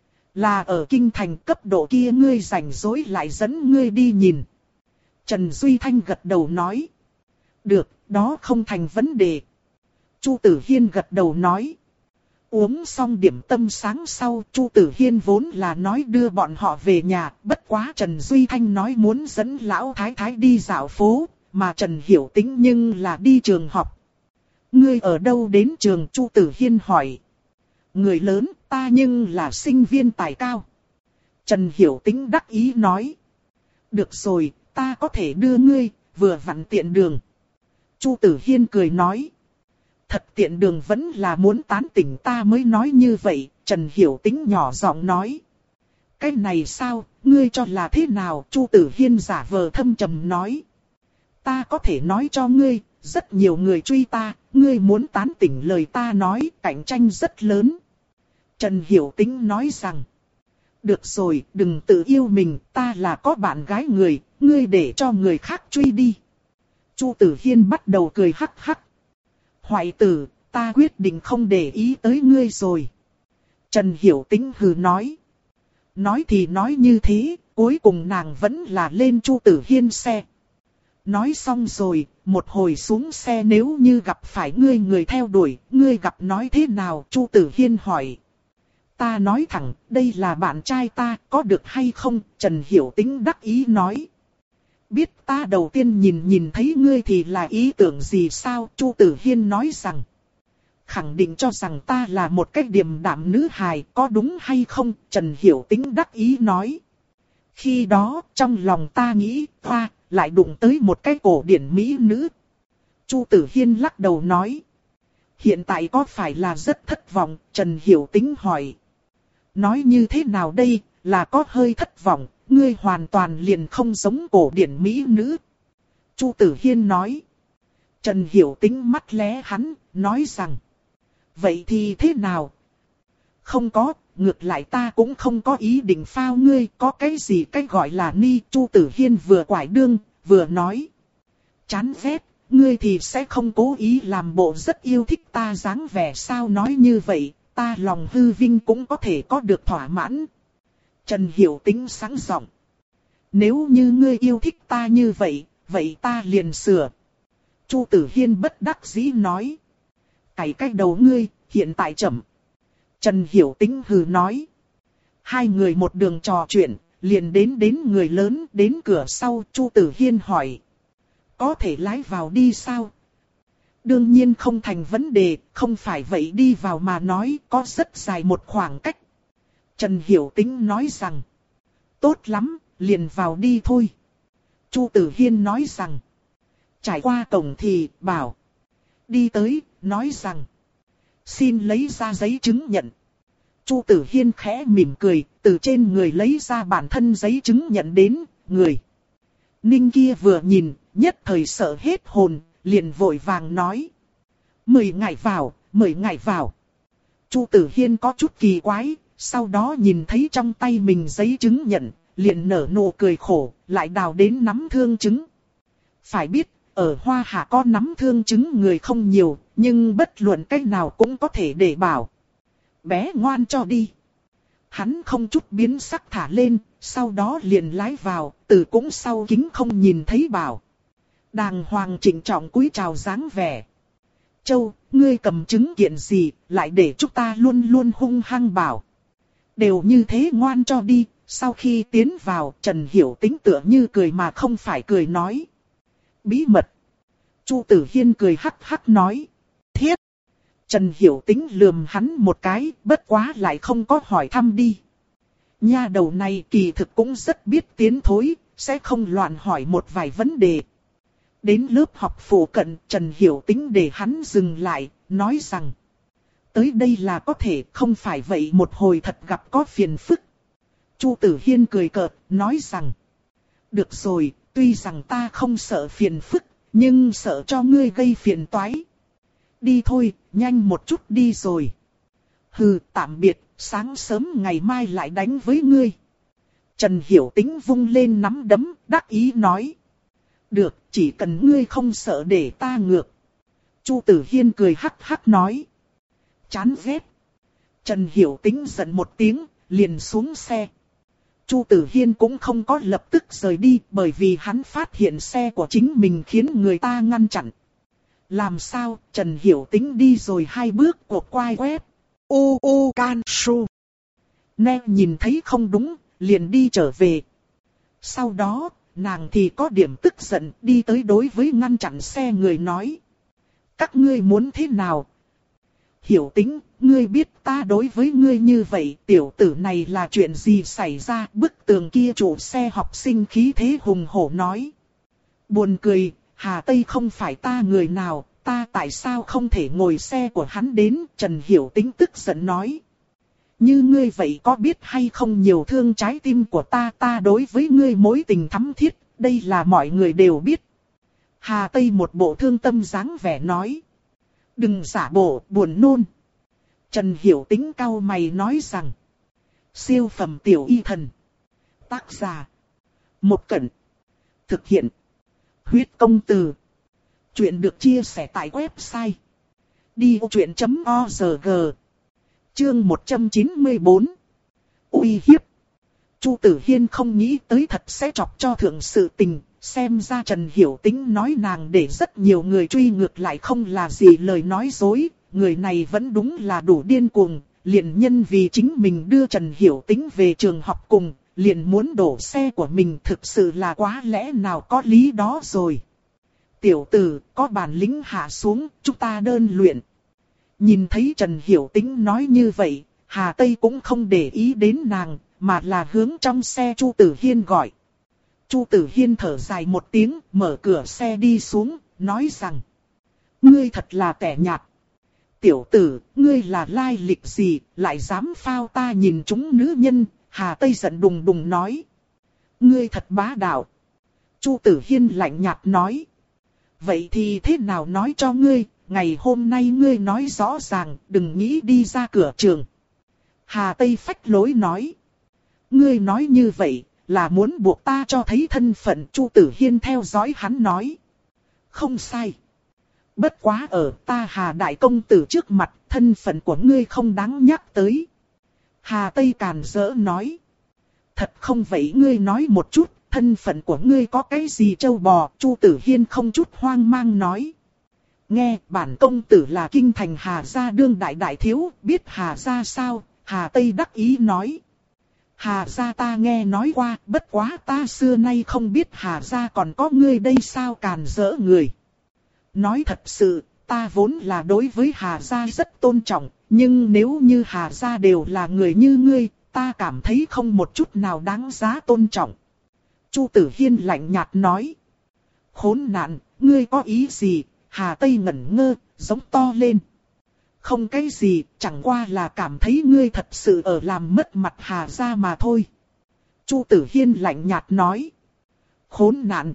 Là ở kinh thành cấp độ kia ngươi rảnh rỗi lại dẫn ngươi đi nhìn. Trần Duy Thanh gật đầu nói. Được, đó không thành vấn đề. Chu Tử Hiên gật đầu nói. Uống xong điểm tâm sáng sau, Chu Tử Hiên vốn là nói đưa bọn họ về nhà, bất quá Trần Duy Thanh nói muốn dẫn lão thái thái đi dạo phố, mà Trần Hiểu Tĩnh nhưng là đi trường học. Ngươi ở đâu đến trường? Chu Tử Hiên hỏi. Người lớn, ta nhưng là sinh viên tài cao. Trần Hiểu Tĩnh đắc ý nói. Được rồi, ta có thể đưa ngươi, vừa vặn tiện đường. Chu Tử Hiên cười nói. Thật tiện đường vẫn là muốn tán tỉnh ta mới nói như vậy, Trần Hiểu Tĩnh nhỏ giọng nói. Cái này sao, ngươi cho là thế nào? Chu Tử Hiên giả vờ thâm trầm nói. Ta có thể nói cho ngươi, rất nhiều người truy ta, ngươi muốn tán tỉnh lời ta nói, cạnh tranh rất lớn. Trần Hiểu Tĩnh nói rằng. Được rồi, đừng tự yêu mình, ta là có bạn gái người, ngươi để cho người khác truy đi. Chu Tử Hiên bắt đầu cười hắc hắc. Hoại tử, ta quyết định không để ý tới ngươi rồi. Trần Hiểu Tĩnh hừ nói. Nói thì nói như thế, cuối cùng nàng vẫn là lên Chu Tử Hiên xe. Nói xong rồi, một hồi xuống xe, nếu như gặp phải ngươi người theo đuổi, ngươi gặp nói thế nào? Chu Tử Hiên hỏi. Ta nói thẳng, đây là bạn trai ta, có được hay không? Trần Hiểu Tĩnh đắc ý nói. Biết ta đầu tiên nhìn nhìn thấy ngươi thì là ý tưởng gì sao? Chu Tử Hiên nói rằng. Khẳng định cho rằng ta là một cách điềm đạm nữ hài, có đúng hay không? Trần Hiểu Tĩnh đắc ý nói. Khi đó, trong lòng ta nghĩ, hoa, lại đụng tới một cái cổ điển mỹ nữ. Chu Tử Hiên lắc đầu nói. Hiện tại có phải là rất thất vọng? Trần Hiểu Tĩnh hỏi. Nói như thế nào đây, là có hơi thất vọng, ngươi hoàn toàn liền không giống cổ điển mỹ nữ. Chu Tử Hiên nói. Trần Hiểu Tĩnh mắt lé hắn, nói rằng. Vậy thì thế nào? Không có, ngược lại ta cũng không có ý định phao ngươi, có cái gì cách gọi là ni? Chu Tử Hiên vừa quải đương, vừa nói. Chán ghét, ngươi thì sẽ không cố ý làm bộ rất yêu thích ta dáng vẻ sao? Nói như vậy, ta lòng hư vinh cũng có thể có được thỏa mãn. Trần Hiểu Tĩnh sáng giọng. Nếu như ngươi yêu thích ta như vậy, vậy ta liền sửa. Chu Tử Hiên bất đắc dĩ nói. Cày cái đầu ngươi, hiện tại chậm. Trần Hiểu Tĩnh hừ nói. Hai người một đường trò chuyện, liền đến đến người lớn, đến cửa sau. Chu Tử Hiên hỏi. Có thể lái vào đi sao? Đương nhiên không thành vấn đề, không phải vậy đi vào mà nói, có rất dài một khoảng cách. Trần Hiểu Tĩnh nói rằng. Tốt lắm, liền vào đi thôi. Chu Tử Hiên nói rằng. Trải qua cổng thì, bảo. Đi tới, nói rằng. Xin lấy ra giấy chứng nhận. Chu Tử Hiên khẽ mỉm cười, từ trên người lấy ra bản thân giấy chứng nhận đến, người. Ninh kia vừa nhìn, nhất thời sợ hết hồn, liền vội vàng nói. Mời ngài vào, mời ngài vào. Chu Tử Hiên có chút kỳ quái, sau đó nhìn thấy trong tay mình giấy chứng nhận, liền nở nụ cười khổ, lại đào đến nắm thương chứng. Phải biết, ở Hoa Hạ có nắm thương chứng người không nhiều, nhưng bất luận cách nào cũng có thể để bảo. Bé ngoan cho đi. Hắn không chút biến sắc thả lên, sau đó liền lái vào, từ cũng sau kính không nhìn thấy bảo. Đàng hoàng trịnh trọng cúi chào dáng vẻ. Châu, ngươi cầm chứng kiện gì, lại để chúng ta luôn luôn hung hăng bảo. Đều như thế ngoan cho đi. Sau khi tiến vào, Trần Hiểu Tĩnh tựa như cười mà không phải cười nói. Bí mật. Chu Tử Hiên cười hắc hắc nói. Thiết. Trần Hiểu Tĩnh lườm hắn một cái, bất quá lại không có hỏi thăm đi. Nha đầu này kỳ thực cũng rất biết tiến thối, sẽ không loạn hỏi một vài vấn đề. Đến lớp học phụ cận, Trần Hiểu Tĩnh để hắn dừng lại, nói rằng. Tới đây là có thể, không phải vậy một hồi thật gặp có phiền phức. Chu Tử Hiên cười cợt, nói rằng. Được rồi, tuy rằng ta không sợ phiền phức, nhưng sợ cho ngươi gây phiền toái. Đi thôi, nhanh một chút đi rồi. Hừ, tạm biệt, sáng sớm ngày mai lại đánh với ngươi. Trần Hiểu Tĩnh vung lên nắm đấm, đắc ý nói. Được, chỉ cần ngươi không sợ để ta ngược. Chu Tử Hiên cười hắc hắc nói. Chán ghét. Trần Hiểu Tĩnh giận một tiếng, liền xuống xe. Chu Tử Hiên cũng không có lập tức rời đi, bởi vì hắn phát hiện xe của chính mình khiến người ta ngăn chặn. Làm sao, Trần Hiểu Tĩnh đi rồi hai bước cột quai quét. U u can su. Nè nhìn thấy không đúng, liền đi trở về. Sau đó, nàng thì có điểm tức giận, đi tới đối với ngăn chặn xe người nói. Các ngươi muốn thế nào? Hiểu Tĩnh, ngươi biết ta đối với ngươi như vậy, tiểu tử này là chuyện gì xảy ra? Bức tường kia chủ xe học sinh khí thế hùng hổ nói. Buồn cười, Hà Tây không phải ta người nào, ta tại sao không thể ngồi xe của hắn đến? Trần Hiểu Tĩnh tức giận nói. Như ngươi vậy có biết hay không nhiều thương trái tim của ta, ta đối với ngươi mối tình thắm thiết, đây là mọi người đều biết. Hà Tây một bộ thương tâm dáng vẻ nói. Đừng giả bộ, buồn nôn. Trần Hiểu Tĩnh cau mày nói rằng. Siêu phẩm tiểu y thần. Tác giả. Một Cẩn. Thực hiện. Huyết công từ. Chuyện được chia sẻ tại website. đi vô chuyện chấm org. Chương một trăm chín mươi bốn. Uy hiếp. Chu Tử Hiên không nghĩ tới thật sẽ chọc cho thượng sự tình. Xem ra Trần Hiểu Tĩnh nói nàng để rất nhiều người truy ngược lại không là gì lời nói dối. Người này vẫn đúng là đủ điên cuồng. Liền nhân vì chính mình đưa Trần Hiểu Tĩnh về trường học cùng. Liền muốn đổ xe của mình, thực sự là quá lẽ nào có lý đó rồi. Tiểu tử, có bản lĩnh hạ xuống, chúng ta đơn luyện. Nhìn thấy Trần Hiểu Tĩnh nói như vậy, Hà Tây cũng không để ý đến nàng, mà là hướng trong xe Chu Tử Hiên gọi. Chu Tử Hiên thở dài một tiếng, mở cửa xe đi xuống, nói rằng. Ngươi thật là tẻ nhạt. Tiểu tử, ngươi là lai lịch gì, lại dám phao ta nhìn chúng nữ nhân, Hà Tây giận đùng đùng nói. Ngươi thật bá đạo. Chu Tử Hiên lạnh nhạt nói. Vậy thì thế nào nói cho ngươi, ngày hôm nay ngươi nói rõ ràng, đừng nghĩ đi ra cửa trường. Hà Tây phách lối nói. Ngươi nói như vậy, là muốn buộc ta cho thấy thân phận. Chu Tử Hiên theo dõi hắn nói. Không sai. Bất quá ở ta Hà Đại Công Tử trước mặt, thân phận của ngươi không đáng nhắc tới. Hà Tây càn rỡ nói. Thật không vậy ngươi nói một chút, thân phận của ngươi có cái gì trâu bò? Chu Tử Hiên không chút hoang mang nói. Nghe, bản công tử là kinh thành Hà gia đương đại đại thiếu, biết Hà gia sao? Hà Tây đắc ý nói. Hà gia ta nghe nói qua, bất quá ta xưa nay không biết Hà gia còn có ngươi đây sao? Càn rỡ người. Nói thật sự, ta vốn là đối với Hà gia rất tôn trọng, nhưng nếu như Hà gia đều là người như ngươi, ta cảm thấy không một chút nào đáng giá tôn trọng. Chu Tử Hiên lạnh nhạt nói. Khốn nạn, ngươi có ý gì? Hà Tây ngẩn ngơ, giống to lên. Không cái gì, chẳng qua là cảm thấy ngươi thật sự ở làm mất mặt Hà gia mà thôi. Chu Tử Hiên lạnh nhạt nói. Khốn nạn.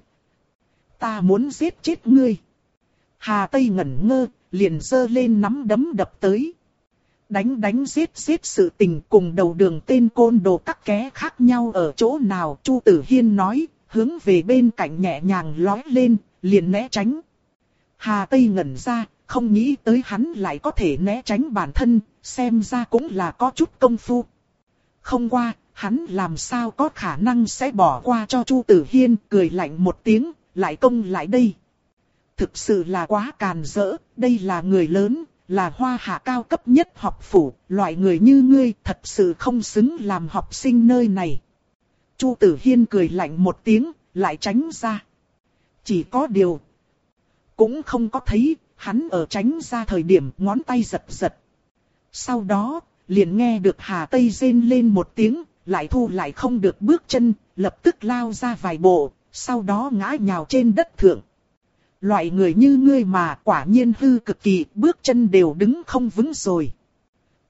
Ta muốn giết chết ngươi. Hà Tây ngẩn ngơ, liền giơ lên nắm đấm đập tới. Đánh đánh giết giết sự tình cùng đầu đường tên côn đồ các ké khác nhau ở chỗ nào? Chu Tử Hiên nói, hướng về bên cạnh nhẹ nhàng lói lên, liền né tránh. Hà Tây ngẩn ra, không nghĩ tới hắn lại có thể né tránh bản thân, xem ra cũng là có chút công phu. Không qua, hắn làm sao có khả năng sẽ bỏ qua cho Chu Tử Hiên, cười lạnh một tiếng, lại công lại đây. Thực sự là quá càn rỡ, đây là người lớn, là Hoa Hạ cao cấp nhất học phủ, loại người như ngươi thật sự không xứng làm học sinh nơi này. Chu Tử Hiên cười lạnh một tiếng, lại tránh ra. Chỉ có điều, cũng không có thấy, hắn ở tránh ra thời điểm ngón tay giật giật. Sau đó, liền nghe được Hà Tây rên lên một tiếng, lại thu lại không được bước chân, lập tức lao ra vài bộ, sau đó ngã nhào trên đất thượng. Loại người như ngươi mà quả nhiên hư cực kỳ, bước chân đều đứng không vững rồi.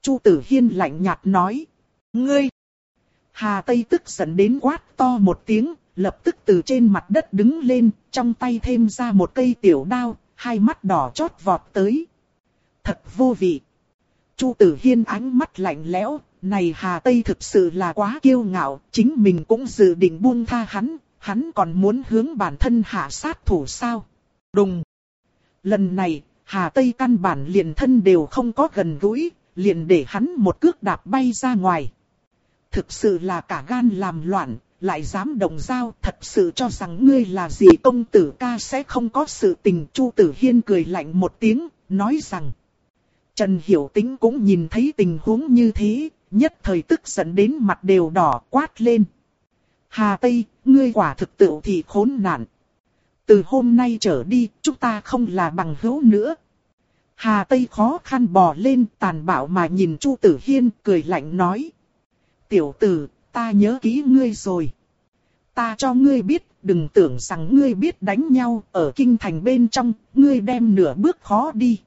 Chu Tử Hiên lạnh nhạt nói. Ngươi! Hà Tây tức giận đến quát to một tiếng, lập tức từ trên mặt đất đứng lên, trong tay thêm ra một cây tiểu đao, hai mắt đỏ chót vọt tới. Thật vô vị! Chu Tử Hiên ánh mắt lạnh lẽo, này Hà Tây thực sự là quá kiêu ngạo, chính mình cũng dự định buông tha hắn, hắn còn muốn hướng bản thân hạ sát thủ sao? Đùng! Lần này, Hà Tây căn bản liền thân đều không có gần gũi, liền để hắn một cước đạp bay ra ngoài. Thực sự là cả gan làm loạn, lại dám động dao, thật sự cho rằng ngươi là gì công tử ca sẽ không có sự tình. Chu Tử Hiên cười lạnh một tiếng, nói rằng. Trần Hiểu Tĩnh cũng nhìn thấy tình huống như thế, nhất thời tức giận đến mặt đều đỏ quát lên. Hà Tây, ngươi quả thực tự thì khốn nạn. Từ hôm nay trở đi, chúng ta không là bằng hữu nữa. Hà Tây khó khăn bò lên, tàn bạo mà nhìn Chu Tử Hiên, cười lạnh nói. Tiểu tử, ta nhớ kỹ ngươi rồi. Ta cho ngươi biết, đừng tưởng rằng ngươi biết đánh nhau, ở kinh thành bên trong, ngươi đem nửa bước khó đi.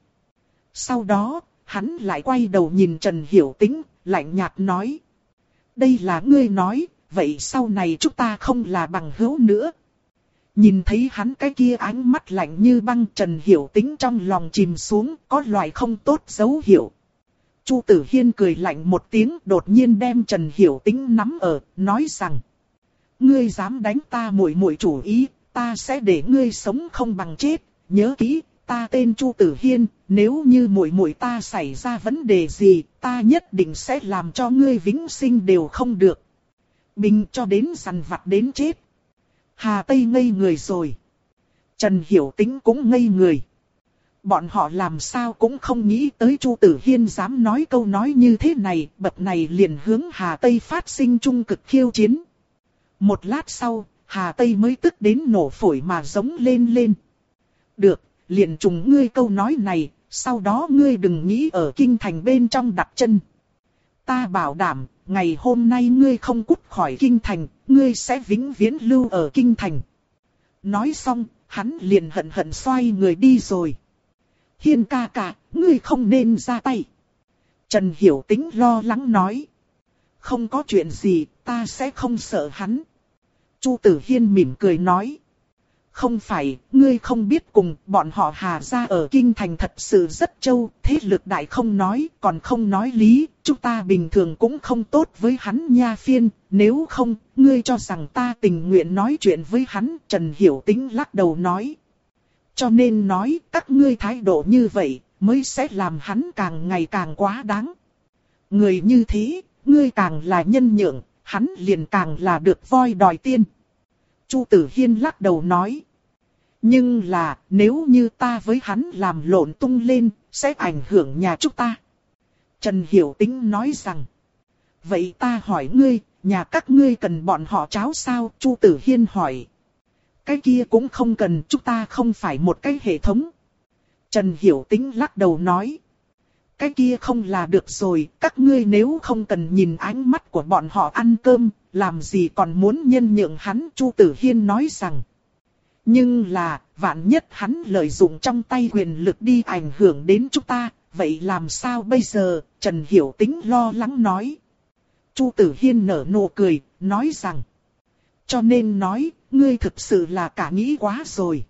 Sau đó, hắn lại quay đầu nhìn Trần Hiểu Tĩnh, lạnh nhạt nói. Đây là ngươi nói, vậy sau này chúng ta không là bằng hữu nữa. Nhìn thấy hắn cái kia ánh mắt lạnh như băng, Trần Hiểu Tĩnh trong lòng chìm xuống, có loại không tốt dấu hiệu. Chu Tử Hiên cười lạnh một tiếng, đột nhiên đem Trần Hiểu Tĩnh nắm ở, nói rằng. Ngươi dám đánh ta muội muội chủ ý, ta sẽ để ngươi sống không bằng chết, nhớ kỹ, ta tên Chu Tử Hiên, nếu như muội muội ta xảy ra vấn đề gì, ta nhất định sẽ làm cho ngươi vĩnh sinh đều không được. Bình cho đến dằn vặt đến chết. Hà Tây ngây người rồi. Trần Hiểu Tĩnh cũng ngây người. Bọn họ làm sao cũng không nghĩ tới Chu Tử Hiên dám nói câu nói như thế này, bậc này liền hướng Hà Tây phát sinh trung cực khiêu chiến. Một lát sau, Hà Tây mới tức đến nổ phổi mà giống lên lên. Được, liền trùng ngươi câu nói này, sau đó ngươi đừng nghĩ ở kinh thành bên trong đặt chân. Ta bảo đảm, ngày hôm nay ngươi không cút khỏi kinh thành, ngươi sẽ vĩnh viễn lưu ở kinh thành. Nói xong, hắn liền hận hận xoay người đi rồi. Hiên ca ca, ngươi không nên ra tay. Trần Hiểu Tĩnh lo lắng nói. Không có chuyện gì, ta sẽ không sợ hắn. Chu Tử Hiên mỉm cười nói. Không phải, ngươi không biết cùng bọn họ Hà gia ở kinh thành thật sự rất trâu, thế lực đại không nói, còn không nói lý, chúng ta bình thường cũng không tốt với hắn nha phiên, nếu không, ngươi cho rằng ta tình nguyện nói chuyện với hắn, Trần Hiểu Tĩnh lắc đầu nói. Cho nên nói, các ngươi thái độ như vậy, mới sẽ làm hắn càng ngày càng quá đáng. Người như thế, ngươi càng là nhân nhượng, hắn liền càng là được voi đòi tiên. Chu Tử Hiên lắc đầu nói. Nhưng là, nếu như ta với hắn làm lộn tung lên, sẽ ảnh hưởng nhà chúng ta. Trần Hiểu Tĩnh nói rằng. Vậy ta hỏi ngươi, nhà các ngươi cần bọn họ cháo sao? Chu Tử Hiên hỏi. Cái kia cũng không cần, chúng ta không phải một cái hệ thống. Trần Hiểu Tĩnh lắc đầu nói. Cái kia không là được rồi, các ngươi nếu không cần nhìn ánh mắt của bọn họ ăn cơm, làm gì còn muốn nhân nhượng hắn? Chu Tử Hiên nói rằng. Nhưng là, vạn nhất hắn lợi dụng trong tay quyền lực đi ảnh hưởng đến chúng ta, vậy làm sao bây giờ? Trần Hiểu Tĩnh lo lắng nói. Chu Tử Hiên nở nụ cười, nói rằng. Cho nên nói, ngươi thực sự là cả nghĩ quá rồi.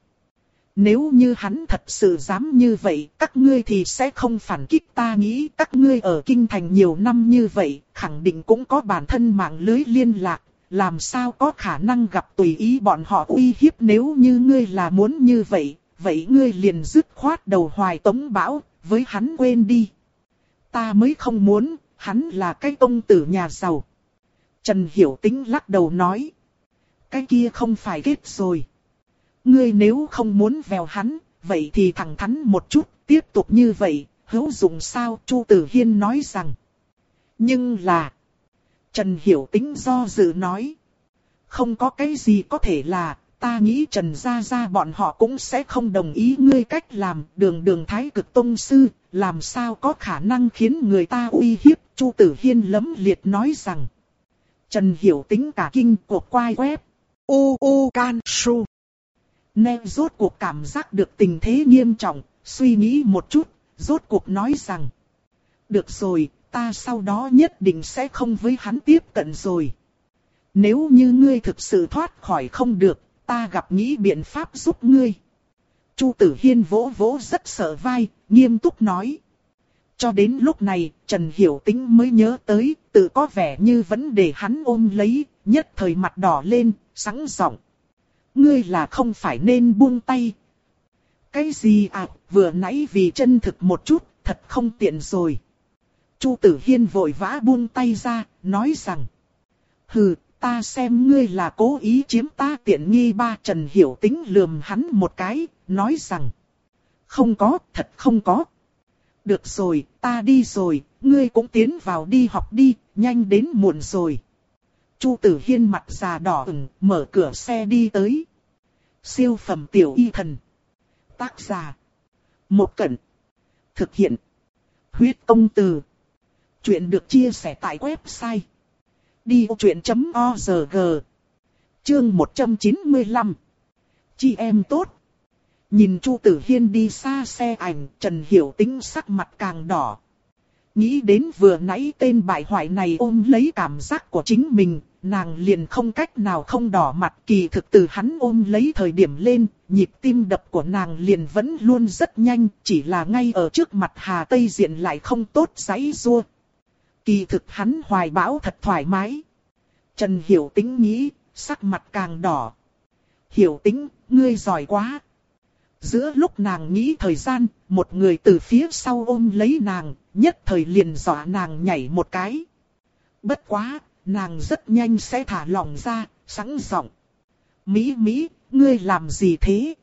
Nếu như hắn thật sự dám như vậy, các ngươi thì sẽ không phản kích. Ta nghĩ các ngươi ở kinh thành nhiều năm như vậy, khẳng định cũng có bản thân mạng lưới liên lạc. Làm sao có khả năng gặp tùy ý bọn họ uy hiếp? Nếu như ngươi là muốn như vậy, vậy ngươi liền dứt khoát đầu hoài tống bão, với hắn quên đi. Ta mới không muốn, hắn là cái công tử nhà giàu. Trần Hiểu Tĩnh lắc đầu nói. Cái kia không phải kết rồi. Ngươi nếu không muốn vèo hắn, vậy thì thẳng thắn một chút, tiếp tục như vậy, hữu dụng sao? Chu Tử Hiên nói rằng. Nhưng là... Trần Hiểu Tĩnh do dự nói. Không có cái gì có thể là, ta nghĩ Trần Gia Gia bọn họ cũng sẽ không đồng ý ngươi cách làm. Đường đường Thái Cực Tông Sư, làm sao có khả năng khiến người ta uy hiếp? Chu Tử Hiên lấm liệt nói rằng. Trần Hiểu Tĩnh cả kinh cuộc quay quét. U U Can Su. Nè rốt cuộc cảm giác được tình thế nghiêm trọng, suy nghĩ một chút, rốt cuộc nói rằng. Được rồi, ta sau đó nhất định sẽ không với hắn tiếp cận rồi. Nếu như ngươi thực sự thoát khỏi không được, ta gặp nghĩ biện pháp giúp ngươi. Chu Tử Hiên vỗ vỗ rất sợ vai, nghiêm túc nói. Cho đến lúc này, Trần Hiểu Tĩnh mới nhớ tới, tự có vẻ như vẫn để hắn ôm lấy, nhất thời mặt đỏ lên, sẵn giọng. Ngươi là không phải nên buông tay. Cái gì à, vừa nãy vì chân thực một chút, thật không tiện rồi. Chu Tử Hiên vội vã buông tay ra, nói rằng. Hừ, ta xem ngươi là cố ý chiếm ta tiện nghi ba. Trần Hiểu Tĩnh lườm hắn một cái, nói rằng. Không có, thật không có. Được rồi, ta đi rồi, ngươi cũng tiến vào đi học đi, nhanh đến muộn rồi. Chu Tử Hiên mặt già đỏ ửng, mở cửa xe đi tới. Siêu phẩm tiểu y thần. Tác giả. Một Cẩn. Thực hiện. Huyết công từ. Chuyện được chia sẻ tại website. đi ô chuyện chấm org. Chương một trăm chín mươi lăm. Chị em tốt. Nhìn Chu Tử Hiên đi xa xe ảnh, Trần Hiểu Tĩnh sắc mặt càng đỏ. Nghĩ đến vừa nãy tên bại hoại này ôm lấy cảm giác của chính mình, nàng liền không cách nào không đỏ mặt. Kỳ thực từ hắn ôm lấy thời điểm lên, nhịp tim đập của nàng liền vẫn luôn rất nhanh, chỉ là ngay ở trước mặt Hà Tây Diện lại không tốt giãy giụa. Kỳ thực hắn hoài bão thật thoải mái. Trần Hiểu Tĩnh nghĩ, sắc mặt càng đỏ. Hiểu Tĩnh, ngươi giỏi quá. Giữa lúc nàng nghĩ thời gian, một người từ phía sau ôm lấy nàng, nhất thời liền dọa nàng nhảy một cái. Bất quá, nàng rất nhanh sẽ thả lỏng ra, sẵn giọng. Mỹ Mỹ, ngươi làm gì thế?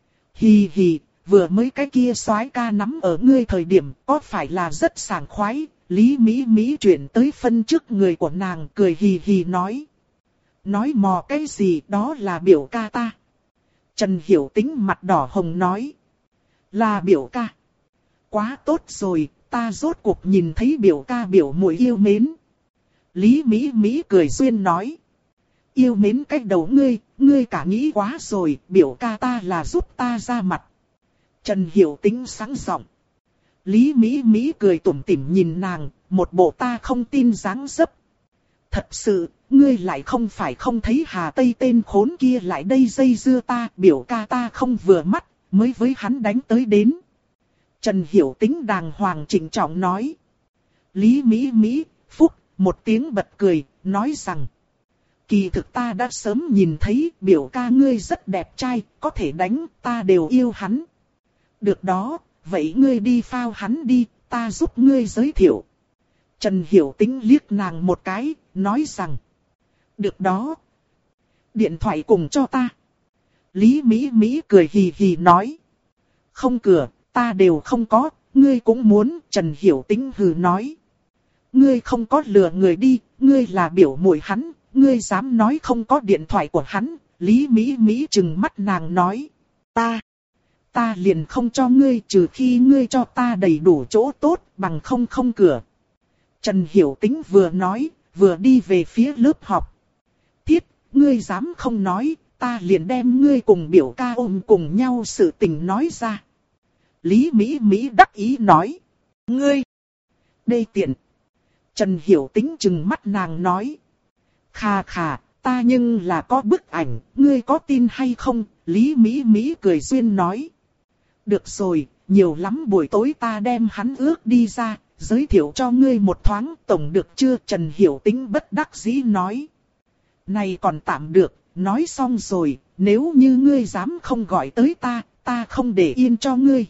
Hì hì, vừa mới cái kia soái ca nắm ở ngươi thời điểm, có phải là rất sảng khoái? Lý Mỹ Mỹ chuyển tới phân trước người của nàng, cười hì hì nói. Nói mò cái gì, đó là biểu ca ta. Trần Hiểu Tĩnh mặt đỏ hồng nói. Là biểu ca. Quá tốt rồi, ta rốt cuộc nhìn thấy biểu ca biểu muội yêu mến. Lý Mỹ Mỹ cười duyên nói. Yêu mến cái đầu ngươi, ngươi cả nghĩ quá rồi, biểu ca ta là giúp ta ra mặt. Trần Hiểu Tĩnh sáng giọng. Lý Mỹ Mỹ cười tủm tỉm nhìn nàng, một bộ ta không tin dáng dấp. Thật sự, ngươi lại không phải không thấy Hà Tây tên khốn kia lại đây dây dưa ta, biểu ca ta không vừa mắt, mới với hắn đánh tới đến. Trần Hiểu Tĩnh đàng hoàng trịnh trọng nói. Lý Mỹ Mỹ, phúc, một tiếng bật cười, nói rằng. Kỳ thực ta đã sớm nhìn thấy biểu ca ngươi rất đẹp trai, có thể đánh, ta đều yêu hắn. Được đó, vậy ngươi đi phao hắn đi, ta giúp ngươi giới thiệu. Trần Hiểu Tĩnh liếc nàng một cái, nói rằng. Được đó. Điện thoại cùng cho ta. Lý Mỹ Mỹ cười hì hì nói. Không cửa, ta đều không có, ngươi cũng muốn. Trần Hiểu Tĩnh hừ nói. Ngươi không có lừa người đi, ngươi là biểu muội hắn, ngươi dám nói không có điện thoại của hắn. Lý Mỹ Mỹ trừng mắt nàng nói. Ta, ta liền không cho ngươi trừ khi ngươi cho ta đầy đủ chỗ tốt, bằng không không cửa. Trần Hiểu Tĩnh vừa nói, vừa đi về phía lớp học. Thiết, ngươi dám không nói, ta liền đem ngươi cùng biểu ca ôm cùng nhau sự tình nói ra. Lý Mỹ Mỹ đắc ý nói. Ngươi, đê tiện. Trần Hiểu Tĩnh trừng mắt nàng nói. Khà khà, ta nhưng là có bức ảnh, ngươi có tin hay không? Lý Mỹ Mỹ cười duyên nói. Được rồi, nhiều lắm buổi tối ta đem hắn ước đi ra, giới thiệu cho ngươi một thoáng tổng được chưa? Trần Hiểu Tĩnh bất đắc dĩ nói. Này còn tạm được, nói xong rồi, nếu như ngươi dám không gọi tới ta, ta không để yên cho ngươi.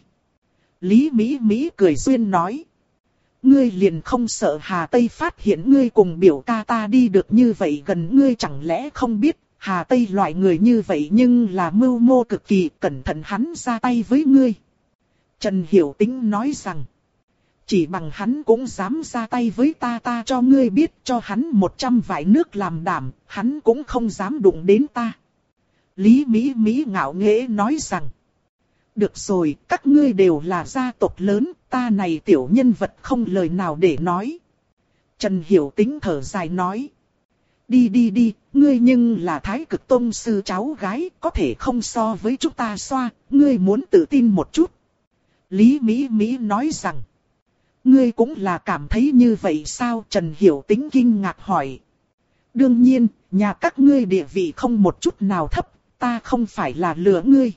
Lý Mỹ Mỹ cười duyên nói. Ngươi liền không sợ Hà Tây phát hiện ngươi cùng biểu ca ta đi được như vậy gần, ngươi chẳng lẽ không biết, Hà Tây loại người như vậy nhưng là mưu mô cực kỳ, cẩn thận hắn ra tay với ngươi. Trần Hiểu Tĩnh nói rằng. Chỉ bằng hắn cũng dám ra tay với ta, ta cho ngươi biết, cho hắn một trăm vại nước làm đảm, hắn cũng không dám đụng đến ta. Lý Mỹ Mỹ ngạo nghễ nói rằng. Được rồi, các ngươi đều là gia tộc lớn, ta này tiểu nhân vật không lời nào để nói. Trần Hiểu Tĩnh thở dài nói. Đi đi đi, ngươi nhưng là Thái Cực Tông sư cháu gái, có thể không so với chúng ta xoa, ngươi muốn tự tin một chút. Lý Mỹ Mỹ nói rằng. Ngươi cũng là cảm thấy như vậy sao? Trần Hiểu Tĩnh kinh ngạc hỏi. Đương nhiên, nhà các ngươi địa vị không một chút nào thấp, ta không phải là lừa ngươi.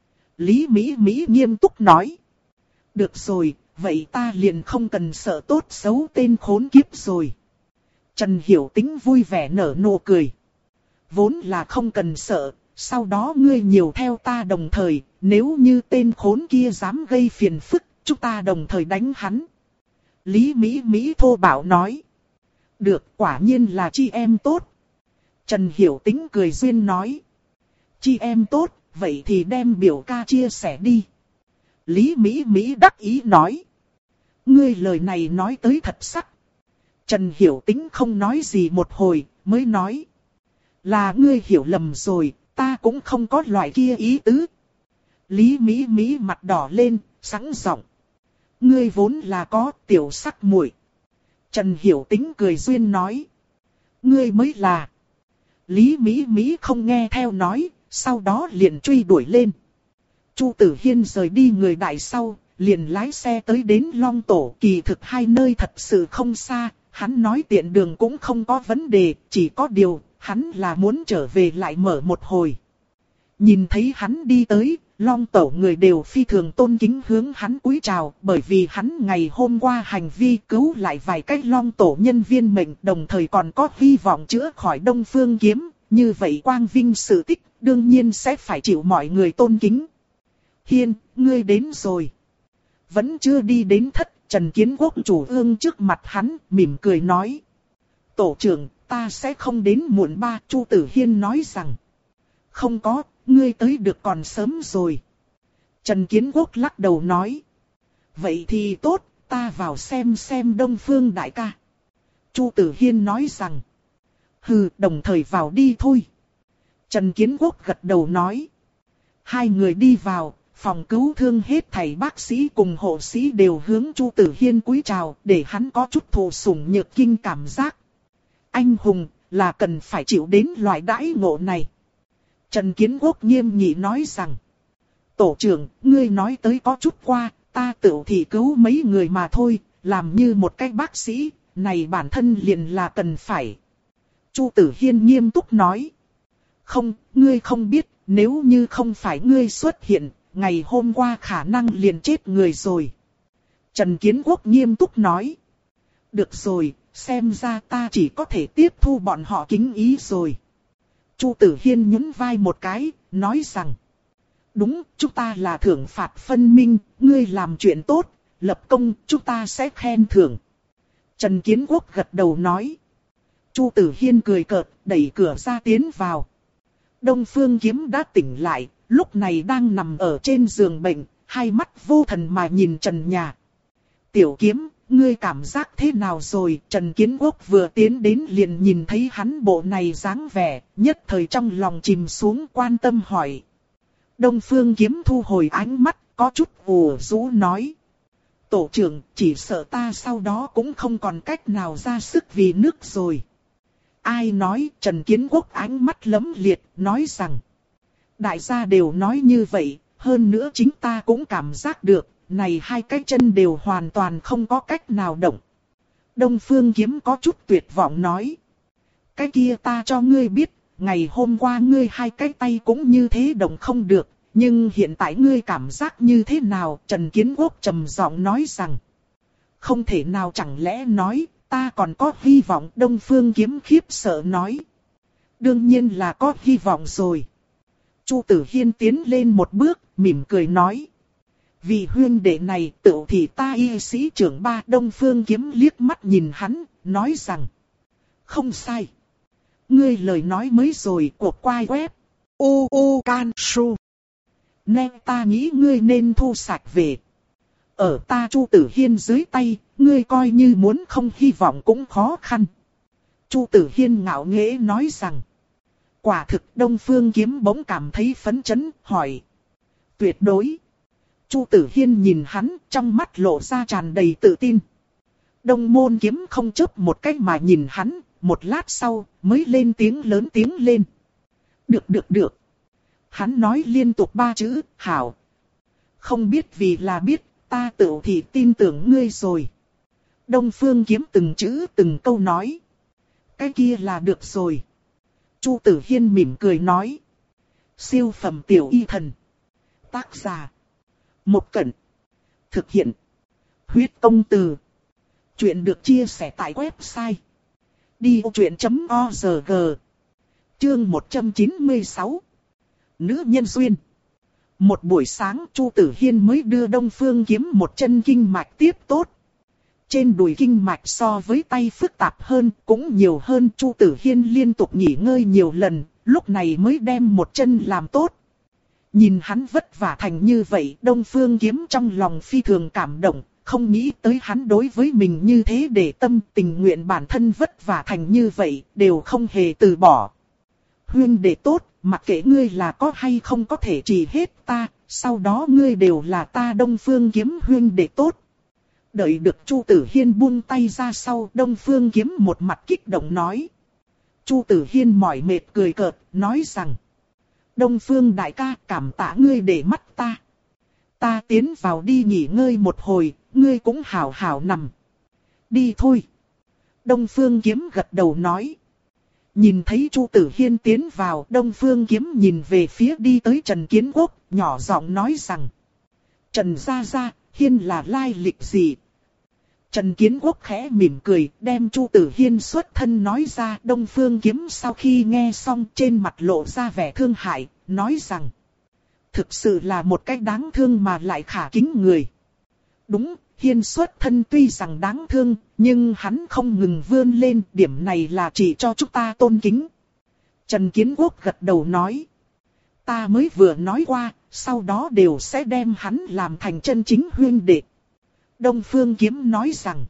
Lý Mỹ Mỹ nghiêm túc nói. Được rồi, vậy ta liền không cần sợ tốt xấu tên khốn kiếp rồi. Trần Hiểu Tĩnh vui vẻ nở nụ cười. Vốn là không cần sợ, sau đó ngươi nhiều theo ta đồng thời, nếu như tên khốn kia dám gây phiền phức, chúng ta đồng thời đánh hắn. Lý Mỹ Mỹ thô bạo nói. Được, quả nhiên là chị em tốt. Trần Hiểu Tĩnh cười duyên nói. Chị em tốt, vậy thì đem biểu ca chia sẻ đi. Lý Mỹ Mỹ đắc ý nói. Ngươi lời này nói tới thật sắc. Trần Hiểu Tĩnh không nói gì một hồi, mới nói. Là ngươi hiểu lầm rồi, ta cũng không có loại kia ý tứ. Lý Mỹ Mỹ mặt đỏ lên, sẵn giọng. Ngươi vốn là có tiểu sắc muội. Trần Hiểu Tĩnh cười duyên nói. Ngươi mới là. Lý Mỹ Mỹ không nghe theo nói, sau đó liền truy đuổi lên. Chu Tử Hiên rời đi người đại sau, liền lái xe tới đến Long Tổ. Kỳ thực hai nơi thật sự không xa, hắn nói tiện đường cũng không có vấn đề, chỉ có điều, hắn là muốn trở về lại mở một hồi. Nhìn thấy hắn đi tới, Long Tổ người đều phi thường tôn kính hướng hắn cúi chào, bởi vì hắn ngày hôm qua hành vi cứu lại vài cái Long Tổ nhân viên mệnh, đồng thời còn có hy vọng chữa khỏi Đông Phương Kiếm, như vậy quang vinh sự tích, đương nhiên sẽ phải chịu mọi người tôn kính. Hiên, ngươi đến rồi. Vẫn chưa đi đến thất, Trần Kiến Quốc chủ ương trước mặt hắn, mỉm cười nói. Tổ trưởng, ta sẽ không đến muộn ba, Chu Tử Hiên nói rằng. Không có, ngươi tới được còn sớm rồi. Trần Kiến Quốc lắc đầu nói. Vậy thì tốt, ta vào xem xem Đông Phương đại ca. Chu Tử Hiên nói rằng. Hừ, đồng thời vào đi thôi. Trần Kiến Quốc gật đầu nói. Hai người đi vào, phòng cứu thương hết thảy bác sĩ cùng hộ sĩ đều hướng Chu Tử Hiên cúi chào, để hắn có chút thụ sủng nhược kinh cảm giác. Anh hùng, là cần phải chịu đến loại đãi ngộ này. Trần Kiến Quốc nghiêm nghị nói rằng. Tổ trưởng, ngươi nói tới có chút qua, ta tự thì cứu mấy người mà thôi, làm như một cái bác sĩ, này bản thân liền là cần phải. Chu Tử Hiên nghiêm túc nói. Không, ngươi không biết, nếu như không phải ngươi xuất hiện, ngày hôm qua khả năng liền chết người rồi. Trần Kiến Quốc nghiêm túc nói. Được rồi, xem ra ta chỉ có thể tiếp thu bọn họ kính ý rồi. Chu Tử Hiên nhún vai một cái, nói rằng. Đúng, chúng ta là thưởng phạt phân minh, ngươi làm chuyện tốt, lập công, chúng ta sẽ khen thưởng. Trần Kiến Quốc gật đầu nói. Chu Tử Hiên cười cợt, đẩy cửa ra tiến vào. Đông Phương Kiếm đã tỉnh lại, lúc này đang nằm ở trên giường bệnh, hai mắt vô thần mà nhìn trần nhà. Tiểu Kiếm, ngươi cảm giác thế nào rồi? Trần Kiến Quốc vừa tiến đến liền nhìn thấy hắn bộ này dáng vẻ, nhất thời trong lòng chìm xuống quan tâm hỏi. Đông Phương Kiếm thu hồi ánh mắt, có chút ủ rũ nói. Tổ trưởng, chỉ sợ ta sau đó cũng không còn cách nào ra sức vì nước rồi. Ai nói? Trần Kiến Quốc ánh mắt lấm liệt, nói rằng. Đại gia đều nói như vậy, hơn nữa chính ta cũng cảm giác được, này hai cái chân đều hoàn toàn không có cách nào động. Đông Phương Kiếm có chút tuyệt vọng nói. Cái kia ta cho ngươi biết, ngày hôm qua ngươi hai cái tay cũng như thế động không được, nhưng hiện tại ngươi cảm giác như thế nào? Trần Kiến Quốc trầm giọng nói rằng. Không thể nào, chẳng lẽ nói, ta còn có hy vọng? Đông Phương Kiếm khiếp sợ nói. Đương nhiên là có hy vọng rồi. Chu Tử Hiên tiến lên một bước, mỉm cười nói. Vì huynh đệ này tự thì ta y sĩ trưởng ba. Đông Phương Kiếm liếc mắt nhìn hắn, nói rằng. Không sai. Ngươi lời nói mới rồi, cuộc quay web. U U Can Su. Nên ta nghĩ ngươi nên thu sạch về. Ở ta Chu Tử Hiên dưới tay, ngươi coi như muốn không hy vọng cũng khó khăn. Chu Tử Hiên ngạo nghễ nói rằng. Quả thực Đông Phương Kiếm bỗng cảm thấy phấn chấn, hỏi. Tuyệt đối. Chu Tử Hiên nhìn hắn, trong mắt lộ ra tràn đầy tự tin. Đông Môn Kiếm không chớp một cách mà nhìn hắn, một lát sau, mới lên tiếng lớn tiếng lên. Được được được. Hắn nói liên tục ba chữ, hảo. Không biết vì là biết, ta tự thì tin tưởng ngươi rồi. Đông Phương Kiếm từng chữ từng câu nói. Cái kia là được rồi. Chu Tử Hiên mỉm cười nói. Siêu phẩm tiểu y thần. Tác giả. Một Cẩn. Thực hiện. Huyết Công Từ. Chuyện được chia sẻ tại website. đi ô chuyện chấm o rờ giê. Chương một trăm chín mươi sáu. Nữ nhân duyên. Một buổi sáng Chu Tử Hiên mới đưa Đông Phương Kiếm một chân kinh mạch tiếp tốt. Trên đùi kinh mạch so với tay phức tạp hơn, cũng nhiều hơn. Chu Tử Hiên liên tục nghỉ ngơi nhiều lần, lúc này mới đem một chân làm tốt. Nhìn hắn vất vả thành như vậy, Đông Phương Kiếm trong lòng phi thường cảm động, không nghĩ tới hắn đối với mình như thế, để tâm tình nguyện bản thân vất vả thành như vậy, đều không hề từ bỏ. Huynh đệ tốt, mặc kệ ngươi là có hay không có thể trị hết ta, sau đó ngươi đều là ta Đông Phương Kiếm huynh đệ tốt. Đợi được Chu Tử Hiên buông tay ra sau, Đông Phương Kiếm một mặt kích động nói. Chu Tử Hiên mỏi mệt cười cợt, nói rằng. Đông Phương đại ca, cảm tạ ngươi để mắt ta. Ta tiến vào đi nghỉ ngơi một hồi, ngươi cũng hảo hảo nằm. Đi thôi. Đông Phương Kiếm gật đầu nói. Nhìn thấy Chu Tử Hiên tiến vào, Đông Phương Kiếm nhìn về phía đi tới Trần Kiến Quốc, nhỏ giọng nói rằng. Trần gia gia, Hiên là lai lịch gì? Trần Kiến Quốc khẽ mỉm cười, đem Chu Tử Hiên xuất thân nói ra. Đông Phương Kiếm sau khi nghe xong trên mặt lộ ra vẻ thương hại, nói rằng. Thực sự là một cách đáng thương mà lại khả kính người. Đúng, Hiên xuất thân tuy rằng đáng thương, nhưng hắn không ngừng vươn lên, điểm này là chỉ cho chúng ta tôn kính. Trần Kiến Quốc gật đầu nói. Ta mới vừa nói qua, sau đó đều sẽ đem hắn làm thành chân chính huynh đệ. Đông Phương Kiếm nói rằng.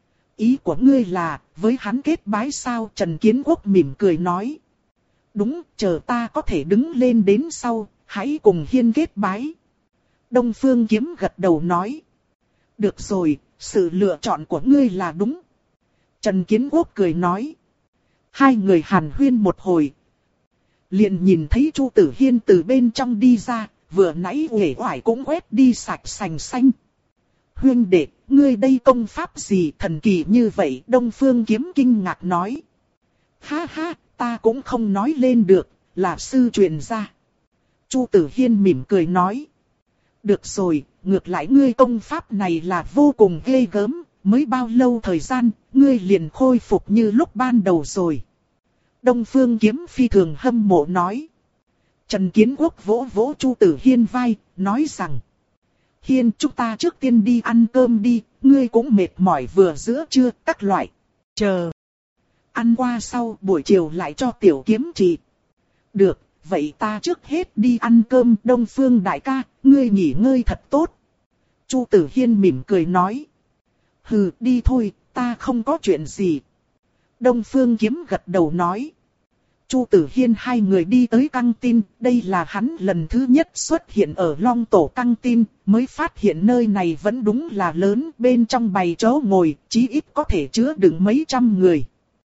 Ý của ngươi là, với hắn kết bái sao? Trần Kiến Quốc mỉm cười nói. Đúng, chờ ta có thể đứng lên đến sau, hãy cùng Hiên kết bái. Đông Phương Kiếm gật đầu nói. Được rồi, sự lựa chọn của ngươi là đúng. Trần Kiến Quốc cười nói. Hai người hàn huyên một hồi. Liền nhìn thấy Chu Tử Hiên từ bên trong đi ra, vừa nãy uể oải cũng quét đi sạch sành xanh. Huynh đệ, ngươi đây công pháp gì thần kỳ như vậy? Đông Phương Kiếm kinh ngạc nói. Ha ha, ta cũng không nói lên được, là sư truyền ra. Chu Tử Hiên mỉm cười nói. Được rồi, ngược lại ngươi công pháp này là vô cùng ghê gớm, mới bao lâu thời gian, ngươi liền khôi phục như lúc ban đầu rồi. Đông Phương Kiếm phi thường hâm mộ nói. Trần Kiến Quốc vỗ vỗ Chu Tử Hiên vai, nói rằng. Hiên, chúng ta trước tiên đi ăn cơm đi, ngươi cũng mệt mỏi vừa giữa trưa, các loại. Chờ. Ăn qua sau, buổi chiều lại cho Tiểu Kiếm trị. Được, vậy ta trước hết đi ăn cơm. Đông Phương đại ca, ngươi nghỉ ngơi thật tốt. Chu Tử Hiên mỉm cười nói. Hừ, đi thôi, ta không có chuyện gì. Đông Phương Kiếm gật đầu nói. Chu Tử Hiên hai người đi tới căng tin, đây là hắn lần thứ nhất xuất hiện ở Long Tổ căng tin, mới phát hiện nơi này vẫn đúng là lớn, bên trong bày chỗ ngồi, chí ít có thể chứa đựng mấy trăm người.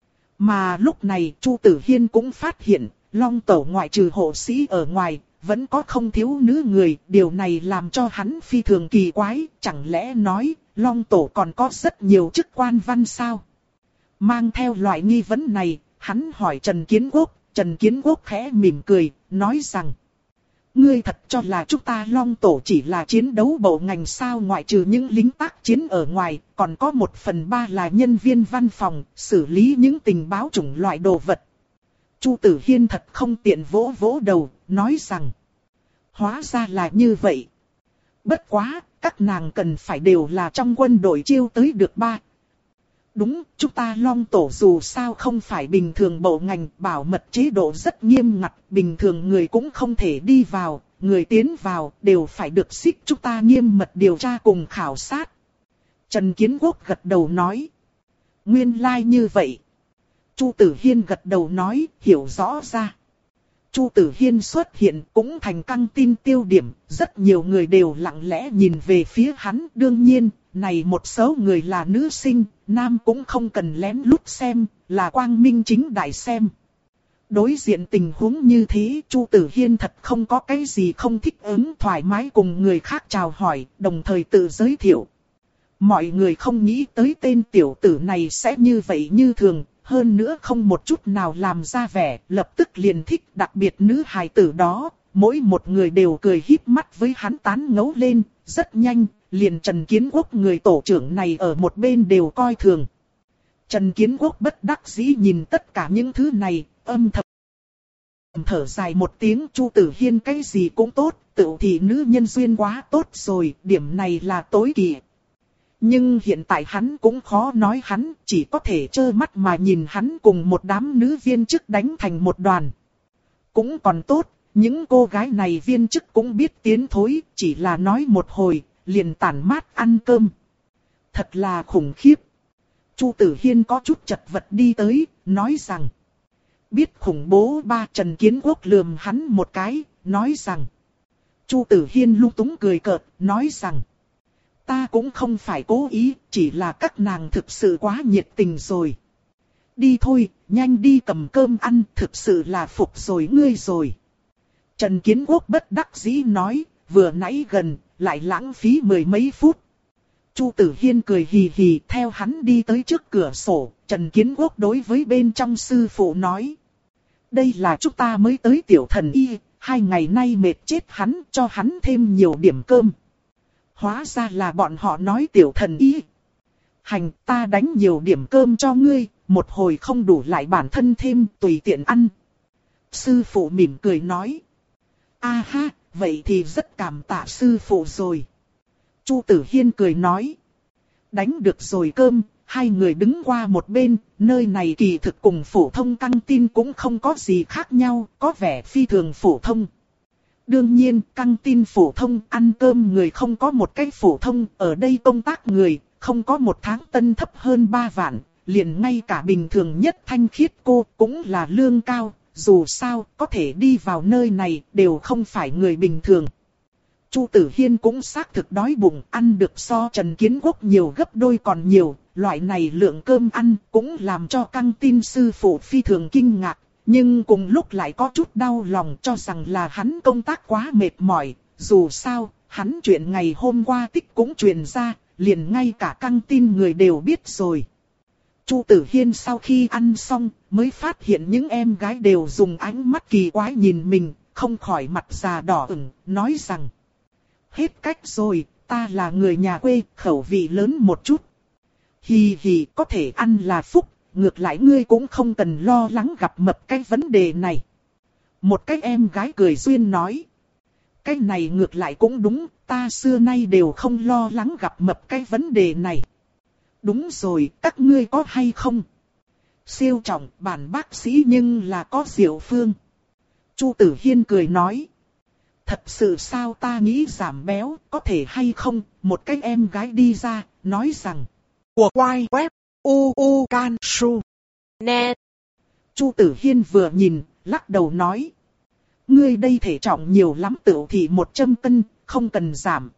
Mà lúc này Chu Tử Hiên cũng phát hiện, Long Tổ ngoại trừ hộ sĩ ở ngoài, vẫn có không thiếu nữ người, điều này làm cho hắn phi thường kỳ quái, chẳng lẽ nói, Long Tổ còn có rất nhiều chức quan văn sao? Mang theo loại nghi vấn này, hắn hỏi Trần Kiến Quốc, Trần Kiến Quốc khẽ mỉm cười, nói rằng. Ngươi thật cho là chúng ta Long Tổ chỉ là chiến đấu bộ ngành sao? Ngoại trừ những lính tác chiến ở ngoài, còn có một phần ba là nhân viên văn phòng, xử lý những tình báo chủng loại đồ vật. Chu Tử Hiên thật không tiện vỗ vỗ đầu, nói rằng. Hóa ra là như vậy. Bất quá, các nàng cần phải đều là trong quân đội chiêu tới được ba. Đúng, chúng ta Long Tổ dù sao không phải bình thường bộ ngành, bảo mật chế độ rất nghiêm ngặt, bình thường người cũng không thể đi vào, người tiến vào đều phải được xích chúng ta nghiêm mật điều tra cùng khảo sát. Trần Kiến Quốc gật đầu nói. Nguyên lai like như vậy. Chu Tử Hiên gật đầu nói, hiểu rõ ra. Chu Tử Hiên xuất hiện cũng thành căng tin tiêu điểm, rất nhiều người đều lặng lẽ nhìn về phía hắn. Đương nhiên, này một số người là nữ sinh, nam cũng không cần lén lút xem, là quang minh chính đại xem. Đối diện tình huống như thế, Chu Tử Hiên thật không có cái gì không thích ứng, thoải mái cùng người khác chào hỏi, đồng thời tự giới thiệu. Mọi người không nghĩ tới tên tiểu tử này sẽ như vậy như thường, hơn nữa không một chút nào làm ra vẻ, lập tức liền thích, đặc biệt nữ hài tử đó, mỗi một người đều cười híp mắt với hắn tán ngấu lên, rất nhanh, liền Trần Kiến Quốc người tổ trưởng này ở một bên đều coi thường. Trần Kiến Quốc bất đắc dĩ nhìn tất cả những thứ này, âm thầm thở dài một tiếng. Chu Tử Hiên cái gì cũng tốt, tự thì nữ nhân duyên quá tốt rồi, điểm này là tối kỵ. Nhưng hiện tại hắn cũng khó nói, hắn chỉ có thể trơ mắt mà nhìn hắn cùng một đám nữ viên chức đánh thành một đoàn. Cũng còn tốt, những cô gái này viên chức cũng biết tiến thối, chỉ là nói một hồi, liền tản mát ăn cơm. Thật là khủng khiếp. Chu Tử Hiên có chút chật vật đi tới, nói rằng. Biết khủng bố ba. Trần Kiến Quốc lườm hắn một cái, nói rằng. Chu Tử Hiên lung túng cười cợt, nói rằng. Ta cũng không phải cố ý, chỉ là các nàng thực sự quá nhiệt tình rồi. Đi thôi, nhanh đi cầm cơm ăn, thực sự là phục rồi ngươi rồi. Trần Kiến Quốc bất đắc dĩ nói, vừa nãy gần, lại lãng phí mười mấy phút. Chu Tử Hiên cười hì hì theo hắn đi tới trước cửa sổ, Trần Kiến Quốc đối với bên trong sư phụ nói. Đây là chúng ta mới tới tiểu thần y, hai ngày nay mệt chết hắn, cho hắn thêm nhiều điểm cơm. Hóa ra là bọn họ nói tiểu thần y. Hành, ta đánh nhiều điểm cơm cho ngươi, một hồi không đủ lại bản thân thêm, tùy tiện ăn. Sư phụ mỉm cười nói. A ha, vậy thì rất cảm tạ sư phụ rồi. Chu Tử Hiên cười nói. Đánh được rồi cơm, hai người đứng qua một bên, nơi này kỳ thực cùng phổ thông căng tin cũng không có gì khác nhau, có vẻ phi thường phổ thông. Đương nhiên, căng tin phổ thông, ăn cơm người không có một cách phổ thông, ở đây công tác người, không có một tháng tân thấp hơn ba vạn, liền ngay cả bình thường nhất thanh khiết cô cũng là lương cao, dù sao, có thể đi vào nơi này, đều không phải người bình thường. Chu Tử Hiên cũng xác thực đói bụng, ăn được so Trần Kiến Quốc nhiều gấp đôi còn nhiều, loại này lượng cơm ăn cũng làm cho căng tin sư phụ phi thường kinh ngạc. Nhưng cùng lúc lại có chút đau lòng cho rằng là hắn công tác quá mệt mỏi, dù sao, hắn chuyện ngày hôm qua tích cũng truyền ra, liền ngay cả căng tin người đều biết rồi. Chu Tử Hiên sau khi ăn xong, mới phát hiện những em gái đều dùng ánh mắt kỳ quái nhìn mình, không khỏi mặt già đỏ ửng, nói rằng. Hết cách rồi, ta là người nhà quê, khẩu vị lớn một chút. Hì hì, có thể ăn là phúc. Ngược lại ngươi cũng không cần lo lắng gặp mập cái vấn đề này. Một cái em gái cười duyên nói. Cái này ngược lại cũng đúng, ta xưa nay đều không lo lắng gặp mập cái vấn đề này. Đúng rồi, các ngươi có hay không? Siêu trọng, bản bác sĩ nhưng là có diệu phương. Chu Tử Hiên cười nói. Thật sự sao, ta nghĩ giảm béo, có thể hay không? Một cái em gái đi ra, nói rằng. Của quay web. U U Can Su Net. Chu Tử Hiên vừa nhìn, lắc đầu nói. Ngươi đây thể trọng nhiều lắm, tựu thì một trăm cân, không cần giảm.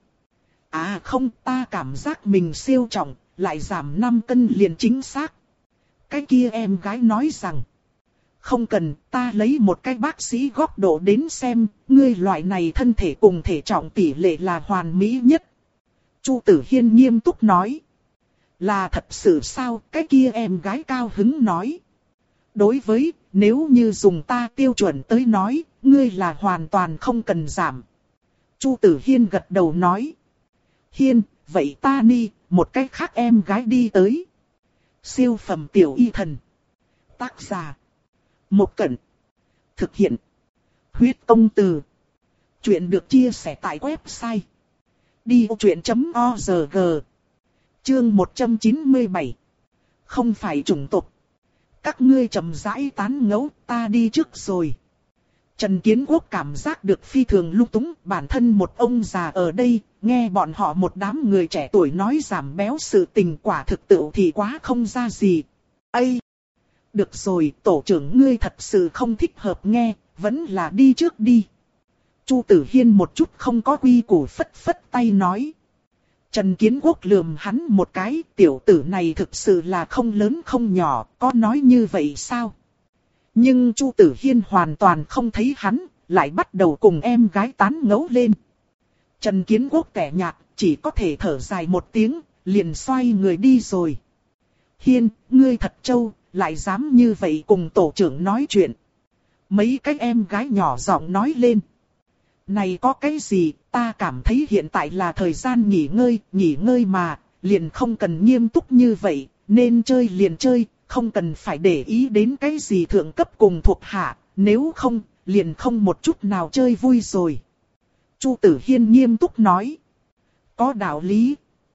À không, ta cảm giác mình siêu trọng, lại giảm năm cân liền chính xác. Cái kia em gái nói rằng. Không cần, ta lấy một cái bác sĩ góc độ đến xem, ngươi loại này thân thể cùng thể trọng tỷ lệ là hoàn mỹ nhất. Chu Tử Hiên nghiêm túc nói. Là thật sự sao, cái kia em gái cao hứng nói. Đối với, nếu như dùng ta tiêu chuẩn tới nói, ngươi là hoàn toàn không cần giảm. Chu Tử Hiên gật đầu nói. Hiên, vậy ta đi, một cái khác em gái đi tới. Siêu phẩm tiểu y thần. Tác giả. Một Cẩn. Thực hiện. Huyết công từ. Chuyện được chia sẻ tại website. đi vô chuyện chấm org. Chương một trăm chín mươi bảy. Không phải chủng tộc. Các ngươi chậm rãi tán ngẫu, ta đi trước rồi. Trần Kiến Quốc cảm giác được phi thường lung túng, bản thân một ông già ở đây, nghe bọn họ một đám người trẻ tuổi nói giảm béo sự tình quả thực tự thì quá không ra gì. Ây! Được rồi, tổ trưởng ngươi thật sự không thích hợp nghe, vẫn là đi trước đi. Chu Tử Hiên một chút không có quy củ phất phất tay nói. Trần Kiến Quốc lườm hắn một cái, tiểu tử này thực sự là không lớn không nhỏ, có nói như vậy sao? Nhưng Chu Tử Hiên hoàn toàn không thấy hắn, lại bắt đầu cùng em gái tán ngẫu lên. Trần Kiến Quốc tẻ nhạt, chỉ có thể thở dài một tiếng, liền xoay người đi rồi. Hiên, ngươi thật trâu, lại dám như vậy cùng tổ trưởng nói chuyện. Mấy cái em gái nhỏ giọng nói lên. Này có cái gì, ta cảm thấy hiện tại là thời gian nghỉ ngơi, nghỉ ngơi mà, liền không cần nghiêm túc như vậy, nên chơi liền chơi, không cần phải để ý đến cái gì thượng cấp cùng thuộc hạ, nếu không, liền không một chút nào chơi vui rồi. Chu Tử Hiên nghiêm túc nói. Có đạo lý.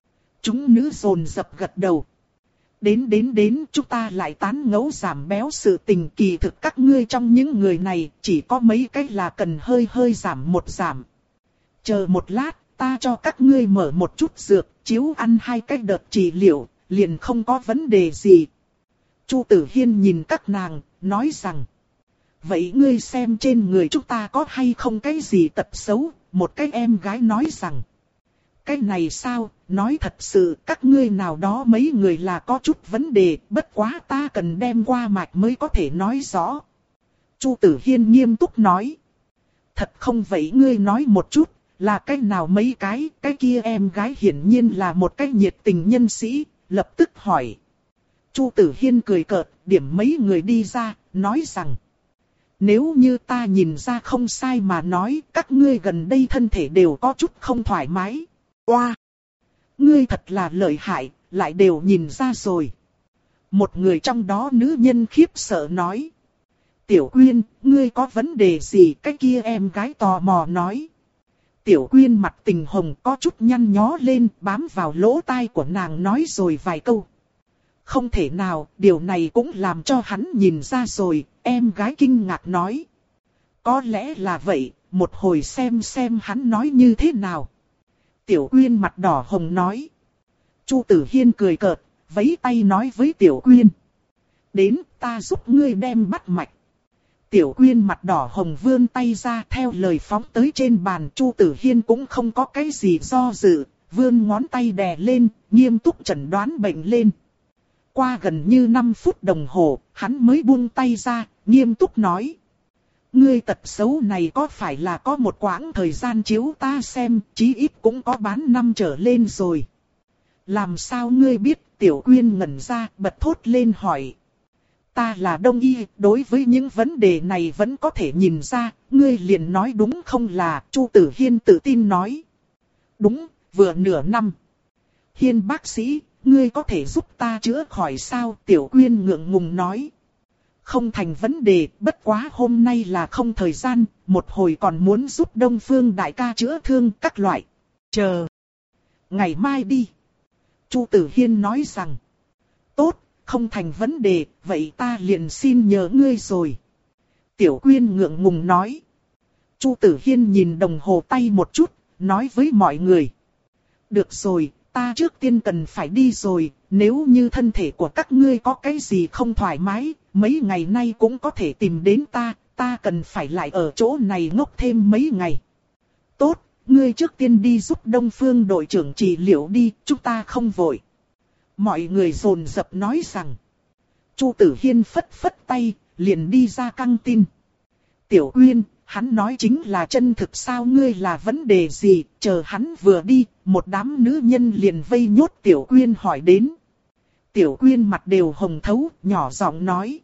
Chúng nữ dồn dập gật đầu. Đến đến đến chúng ta lại tán ngẫu giảm béo sự tình, kỳ thực các ngươi trong những người này chỉ có mấy cách là cần hơi hơi giảm một giảm. Chờ một lát, ta cho các ngươi mở một chút dược, chiếu ăn hai cách đợt trị liệu, liền không có vấn đề gì. Chu Tử Hiên nhìn các nàng, nói rằng. Vậy ngươi xem trên người chúng ta có hay không cái gì tật xấu, một cái em gái nói rằng. Cái này sao, nói thật sự các ngươi nào đó mấy người là có chút vấn đề, bất quá ta cần đem qua mạch mới có thể nói rõ. Chu Tử Hiên nghiêm túc nói. Thật không vậy ngươi nói một chút, là cái nào mấy cái, cái kia em gái hiển nhiên là một cái nhiệt tình nhân sĩ, lập tức hỏi. Chu Tử Hiên cười cợt, điểm mấy người đi ra, nói rằng. Nếu như ta nhìn ra không sai mà nói, các ngươi gần đây thân thể đều có chút không thoải mái. Oa! Wow. Ngươi thật là lợi hại, lại đều nhìn ra rồi. Một người trong đó nữ nhân khiếp sợ nói. Tiểu Quyên, ngươi có vấn đề gì? Cái kia em gái tò mò nói. Tiểu Quyên mặt tình hồng có chút nhăn nhó lên, bám vào lỗ tai của nàng nói rồi vài câu. Không thể nào, điều này cũng làm cho hắn nhìn ra rồi, em gái kinh ngạc nói. Có lẽ là vậy, một hồi xem xem hắn nói như thế nào. Tiểu Quyên mặt đỏ hồng nói. Chu Tử Hiên cười cợt, vẫy tay nói với Tiểu Quyên. Đến, ta giúp ngươi đem bắt mạch. Tiểu Quyên mặt đỏ hồng vươn tay ra theo lời phóng tới trên bàn. Chu Tử Hiên cũng không có cái gì do dự, vươn ngón tay đè lên, nghiêm túc chẩn đoán bệnh lên. Qua gần như năm phút đồng hồ, hắn mới buông tay ra, nghiêm túc nói. Ngươi tật xấu này có phải là có một quãng thời gian chiếu ta xem, chí ít cũng có bán năm trở lên rồi. Làm sao ngươi biết? Tiểu Quyên ngẩn ra, bật thốt lên hỏi. Ta là đông y, đối với những vấn đề này vẫn có thể nhìn ra, ngươi liền nói đúng không là? Chu Tử Hiên tự tin nói. Đúng, vừa nửa năm. Hiên bác sĩ, ngươi có thể giúp ta chữa khỏi sao? Tiểu Quyên ngượng ngùng nói. Không thành vấn đề, bất quá hôm nay là không thời gian, một hồi còn muốn giúp Đông Phương đại ca chữa thương các loại. Chờ. Ngày mai đi. Chu Tử Hiên nói rằng. Tốt, không thành vấn đề, vậy ta liền xin nhờ ngươi rồi. Tiểu Quyên ngượng ngùng nói. Chu Tử Hiên nhìn đồng hồ tay một chút, nói với mọi người. Được rồi, ta trước tiên cần phải đi rồi, nếu như thân thể của các ngươi có cái gì không thoải mái, mấy ngày nay cũng có thể tìm đến ta, ta cần phải lại ở chỗ này ngốc thêm mấy ngày. Tốt, ngươi trước tiên đi giúp Đông Phương đội trưởng trị liệu đi, chúng ta không vội. Mọi người dồn dập nói rằng. Chu Tử Hiên phất phất tay, liền đi ra căng tin. Tiểu Quyên, hắn nói chính là chân thực sao, ngươi là vấn đề gì? Chờ hắn vừa đi, một đám nữ nhân liền vây nhốt Tiểu Quyên hỏi đến. Tiểu Quyên mặt đều hồng thấu, nhỏ giọng nói.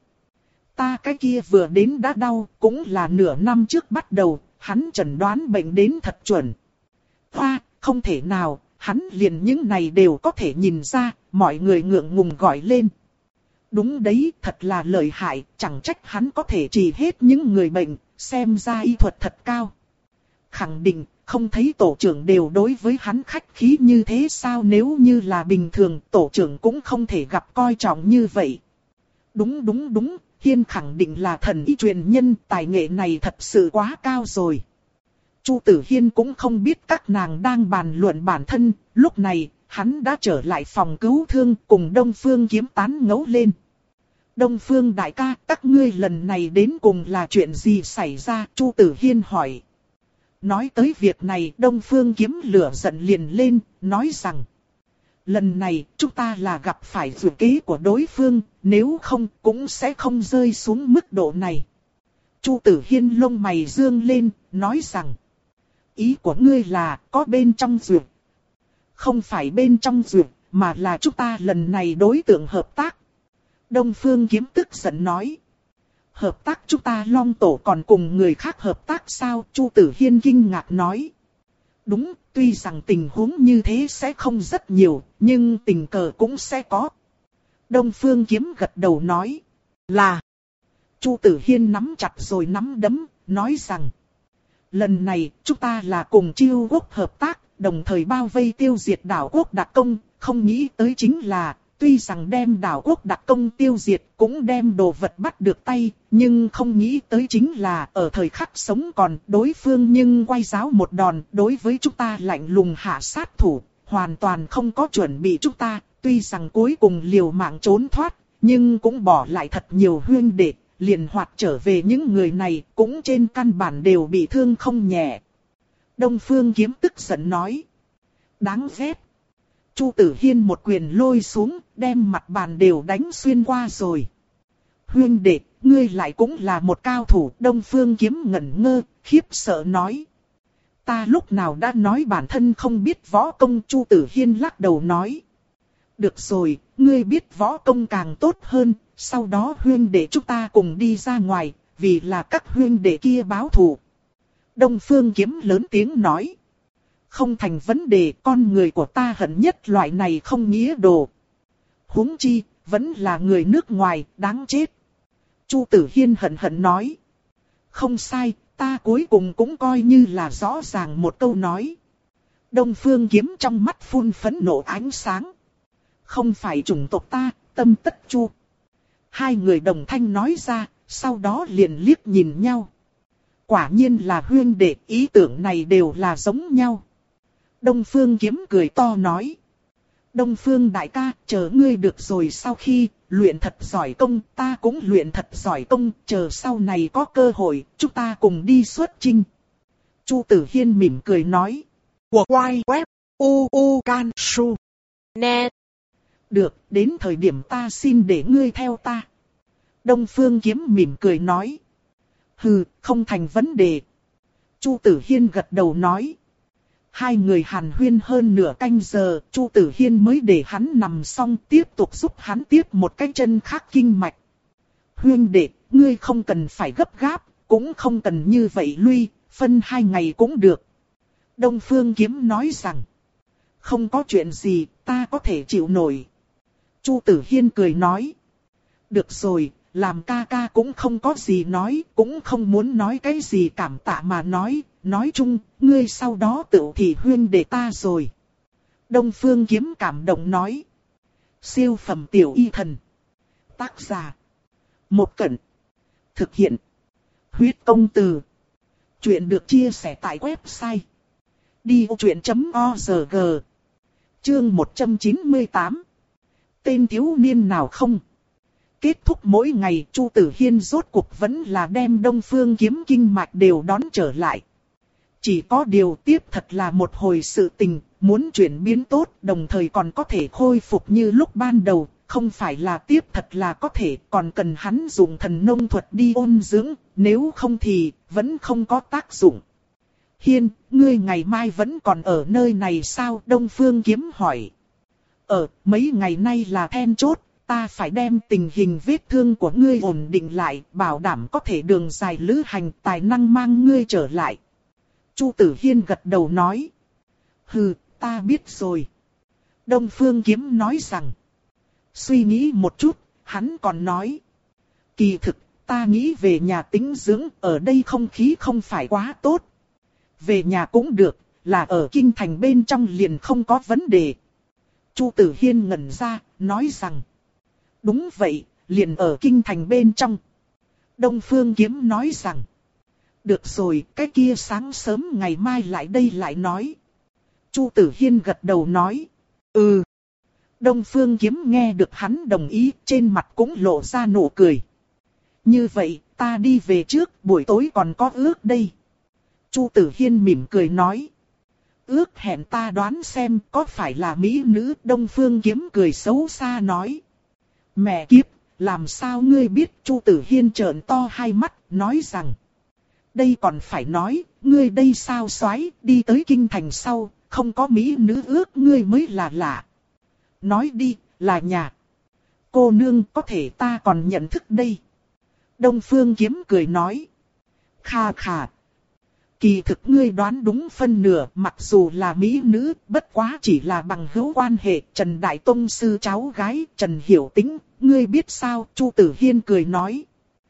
Ta cái kia vừa đến đã đau, cũng là nửa năm trước bắt đầu, hắn chẩn đoán bệnh đến thật chuẩn. Hoa, không thể nào, hắn liền những này đều có thể nhìn ra, mọi người ngượng ngùng gọi lên. Đúng đấy, thật là lợi hại, chẳng trách hắn có thể trị hết những người bệnh, xem ra y thuật thật cao. Khẳng định, không thấy tổ trưởng đều đối với hắn khách khí như thế sao, nếu như là bình thường tổ trưởng cũng không thể gặp coi trọng như vậy. Đúng đúng đúng, Hiên khẳng định là thần y truyền nhân, tài nghệ này thật sự quá cao rồi. Chu Tử Hiên cũng không biết các nàng đang bàn luận bản thân, lúc này, hắn đã trở lại phòng cứu thương cùng Đông Phương Kiếm tán ngẫu lên. Đông Phương đại ca, các ngươi lần này đến cùng là chuyện gì xảy ra? Chu Tử Hiên hỏi. Nói tới việc này, Đông Phương Kiếm lửa giận liền lên, nói rằng. Lần này, chúng ta là gặp phải dự kế của đối phương, nếu không, cũng sẽ không rơi xuống mức độ này. Chu Tử Hiên lông mày dương lên, nói rằng. Ý của ngươi là, có bên trong dược. Không phải bên trong dược, mà là chúng ta lần này đối tượng hợp tác. Đông Phương Kiếm tức giận nói. Hợp tác chúng ta Long Tổ còn cùng người khác hợp tác sao? Chu Tử Hiên kinh ngạc nói. Đúng, tuy rằng tình huống như thế sẽ không rất nhiều, nhưng tình cờ cũng sẽ có. Đông Phương Kiếm gật đầu nói. Là. Chu Tử Hiên nắm chặt rồi nắm đấm, nói rằng. Lần này, chúng ta là cùng Chiêu Quốc hợp tác, đồng thời bao vây tiêu diệt đảo quốc Đặc Công, không nghĩ tới chính là, tuy rằng đem đảo quốc Đặc Công tiêu diệt, cũng đem đồ vật bắt được tay, nhưng không nghĩ tới chính là, ở thời khắc sống còn, đối phương nhưng quay giáo một đòn, đối với chúng ta lạnh lùng hạ sát thủ, hoàn toàn không có chuẩn bị chúng ta, tuy rằng cuối cùng liều mạng trốn thoát, nhưng cũng bỏ lại thật nhiều huynh đệ. Liền hoạt trở về những người này cũng trên căn bản đều bị thương không nhẹ. Đông Phương Kiếm tức giận nói. Đáng ghét. Chu Tử Hiên một quyền lôi xuống, đem mặt bàn đều đánh xuyên qua rồi. Huynh đệ, ngươi lại cũng là một cao thủ. Đông Phương Kiếm ngẩn ngơ, khiếp sợ nói. Ta lúc nào đã nói bản thân không biết võ công? Chu Tử Hiên lắc đầu nói. Được rồi, ngươi biết võ công càng tốt hơn. Sau đó huynh đệ chúng ta cùng đi ra ngoài, vì là các huynh đệ kia báo thù. Đông Phương Kiếm lớn tiếng nói. Không thành vấn đề, con người của ta hận nhất loại này không nghĩa đồ. Huống chi, vẫn là người nước ngoài, đáng chết. Chu Tử Hiên hận hận nói. Không sai, ta cuối cùng cũng coi như là rõ ràng một câu nói. Đông Phương Kiếm trong mắt phun phẫn nộ ánh sáng. Không phải chủng tộc ta, tâm tất chu. Hai người đồng thanh nói ra, sau đó liền liếc nhìn nhau. Quả nhiên là huynh đệ, ý tưởng này đều là giống nhau. Đông Phương Kiếm cười to nói. Đông Phương đại ca, chờ ngươi được rồi, sau khi luyện thật giỏi công, ta cũng luyện thật giỏi công, chờ sau này có cơ hội, chúng ta cùng đi xuất chinh. Chu Tử Hiên mỉm cười nói. Của quay web u u can su net. Được, đến thời điểm ta xin để ngươi theo ta. Đông Phương Kiếm mỉm cười nói. Hừ, không thành vấn đề. Chu Tử Hiên gật đầu nói. Hai người hàn huyên hơn nửa canh giờ, Chu Tử Hiên mới để hắn nằm xong tiếp tục giúp hắn tiếp một cái chân khác kinh mạch. Huyên đệ, ngươi không cần phải gấp gáp, cũng không cần như vậy lui, phân hai ngày cũng được. Đông Phương Kiếm nói rằng. Không có chuyện gì, ta có thể chịu nổi. Chu Tử Hiên cười nói. Được rồi, làm ca ca cũng không có gì nói, cũng không muốn nói cái gì cảm tạ mà nói, nói chung, ngươi sau đó tự thị huyên để ta rồi. Đông Phương Kiếm cảm động nói. Siêu phẩm tiểu y thần. Tác giả. Một Cẩn. Thực hiện. Huyết công từ. Chuyện được chia sẻ tại website. đi vô chuyện chấm org. Chương một trăm chín mươi tám. Tên thiếu niên nào không? Kết thúc mỗi ngày, Chu Tử Hiên rốt cuộc vẫn là đem Đông Phương Kiếm kinh mạch đều đón trở lại. Chỉ có điều tiếp thật là một hồi sự tình, muốn chuyển biến tốt, đồng thời còn có thể khôi phục như lúc ban đầu, không phải là tiếp thật là có thể, còn cần hắn dùng thần nông thuật đi ôn dưỡng, nếu không thì vẫn không có tác dụng. Hiên, ngươi ngày mai vẫn còn ở nơi này sao? Đông Phương Kiếm hỏi. Ở, mấy ngày nay là then chốt, ta phải đem tình hình vết thương của ngươi ổn định lại, bảo đảm có thể đường dài lữ hành tài năng mang ngươi trở lại. Chu Tử Hiên gật đầu nói. Hừ, ta biết rồi. Đông Phương Kiếm nói rằng. Suy nghĩ một chút, hắn còn nói. Kỳ thực, ta nghĩ về nhà tĩnh dưỡng, ở đây không khí không phải quá tốt. Về nhà cũng được, là ở kinh thành bên trong liền không có vấn đề. Chu Tử Hiên ngẩn ra, nói rằng. Đúng vậy, liền ở kinh thành bên trong. Đông Phương Kiếm nói rằng. Được rồi, cái kia sáng sớm ngày mai lại đây lại nói. Chu Tử Hiên gật đầu nói. Ừ. Đông Phương Kiếm nghe được hắn đồng ý, trên mặt cũng lộ ra nụ cười. Như vậy, ta đi về trước, buổi tối còn có ước đây. Chu Tử Hiên mỉm cười nói. Ước hẹn ta đoán xem có phải là mỹ nữ? Đông Phương Kiếm cười xấu xa nói. Mẹ kiếp, làm sao ngươi biết? Chu Tử Hiên trợn to hai mắt, nói rằng. Đây còn phải nói, ngươi đây sao soái đi tới kinh thành sau, không có mỹ nữ ước ngươi mới là lạ. Nói đi, là nhà. Cô nương có thể ta còn nhận thức đây. Đông Phương Kiếm cười nói. Kha khà. Kỳ thực ngươi đoán đúng phân nửa, mặc dù là mỹ nữ, bất quá chỉ là bằng hữu quan hệ. Trần Đại Tông sư cháu gái, Trần Hiểu Tĩnh, ngươi biết sao? Chu Tử Hiên cười nói.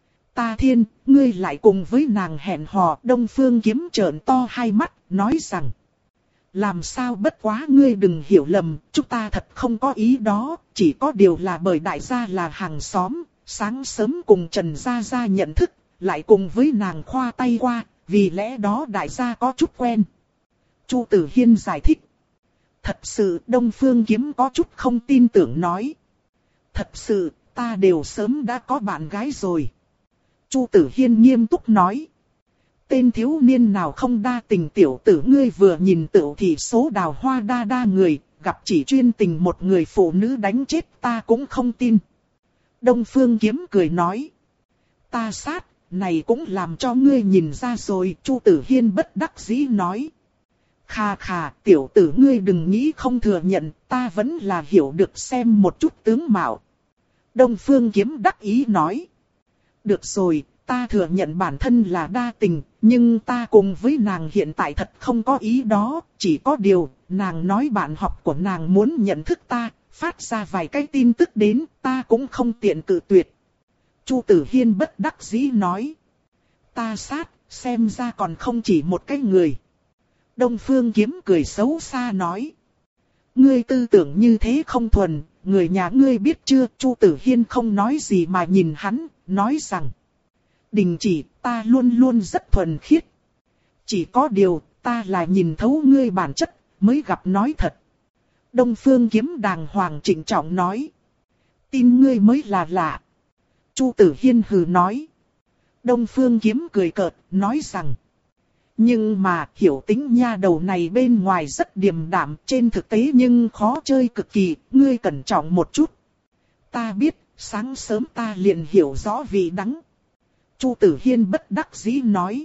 Ta thiên, ngươi lại cùng với nàng hẹn hò. Đông Phương Kiếm trợn to hai mắt, nói rằng. Làm sao bất quá ngươi đừng hiểu lầm, chúng ta thật không có ý đó, chỉ có điều là bởi đại gia là hàng xóm, sáng sớm cùng Trần Gia Gia nhận thức, lại cùng với nàng khoa tay qua, vì lẽ đó đại gia có chút quen. Chu Tử Hiên giải thích. Thật sự Đông Phương Kiếm có chút không tin tưởng nói. Thật sự, ta đều sớm đã có bạn gái rồi. Chu Tử Hiên nghiêm túc nói. Tên thiếu niên nào không đa tình tiểu tử ngươi vừa nhìn tựu thì số đào hoa đa đa người, gặp chỉ chuyên tình một người phụ nữ đánh chết ta cũng không tin. Đông Phương Kiếm cười nói. Ta sát, này cũng làm cho ngươi nhìn ra rồi, Chu Tử Hiên bất đắc dĩ nói. Khà khà, tiểu tử ngươi đừng nghĩ không thừa nhận, ta vẫn là hiểu được xem một chút tướng mạo. Đông Phương Kiếm đắc ý nói. Được rồi, ta thừa nhận bản thân là đa tình, nhưng ta cùng với nàng hiện tại thật không có ý đó, chỉ có điều, nàng nói bạn học của nàng muốn nhận thức ta, phát ra vài cái tin tức đến, ta cũng không tiện cự tuyệt. Chu Tử Hiên bất đắc dĩ nói. Ta sát, xem ra còn không chỉ một cái người. Đông Phương Kiếm cười xấu xa nói. Ngươi tư tưởng như thế không thuần, người nhà ngươi biết chưa? Chu Tử Hiên không nói gì mà nhìn hắn, nói rằng. Đình chỉ, ta luôn luôn rất thuần khiết. Chỉ có điều, ta là nhìn thấu ngươi bản chất, mới gặp nói thật. Đông Phương Kiếm đàng hoàng trịnh trọng nói. Tin ngươi mới là lạ. Chu Tử Hiên hừ nói. Đông Phương Kiếm cười cợt, nói rằng. Nhưng mà, Hiểu Tĩnh nha đầu này bên ngoài rất điềm đạm, trên thực tế nhưng khó chơi cực kỳ, ngươi cẩn trọng một chút. Ta biết, sáng sớm ta liền hiểu rõ vị đắng. Chu Tử Hiên bất đắc dĩ nói.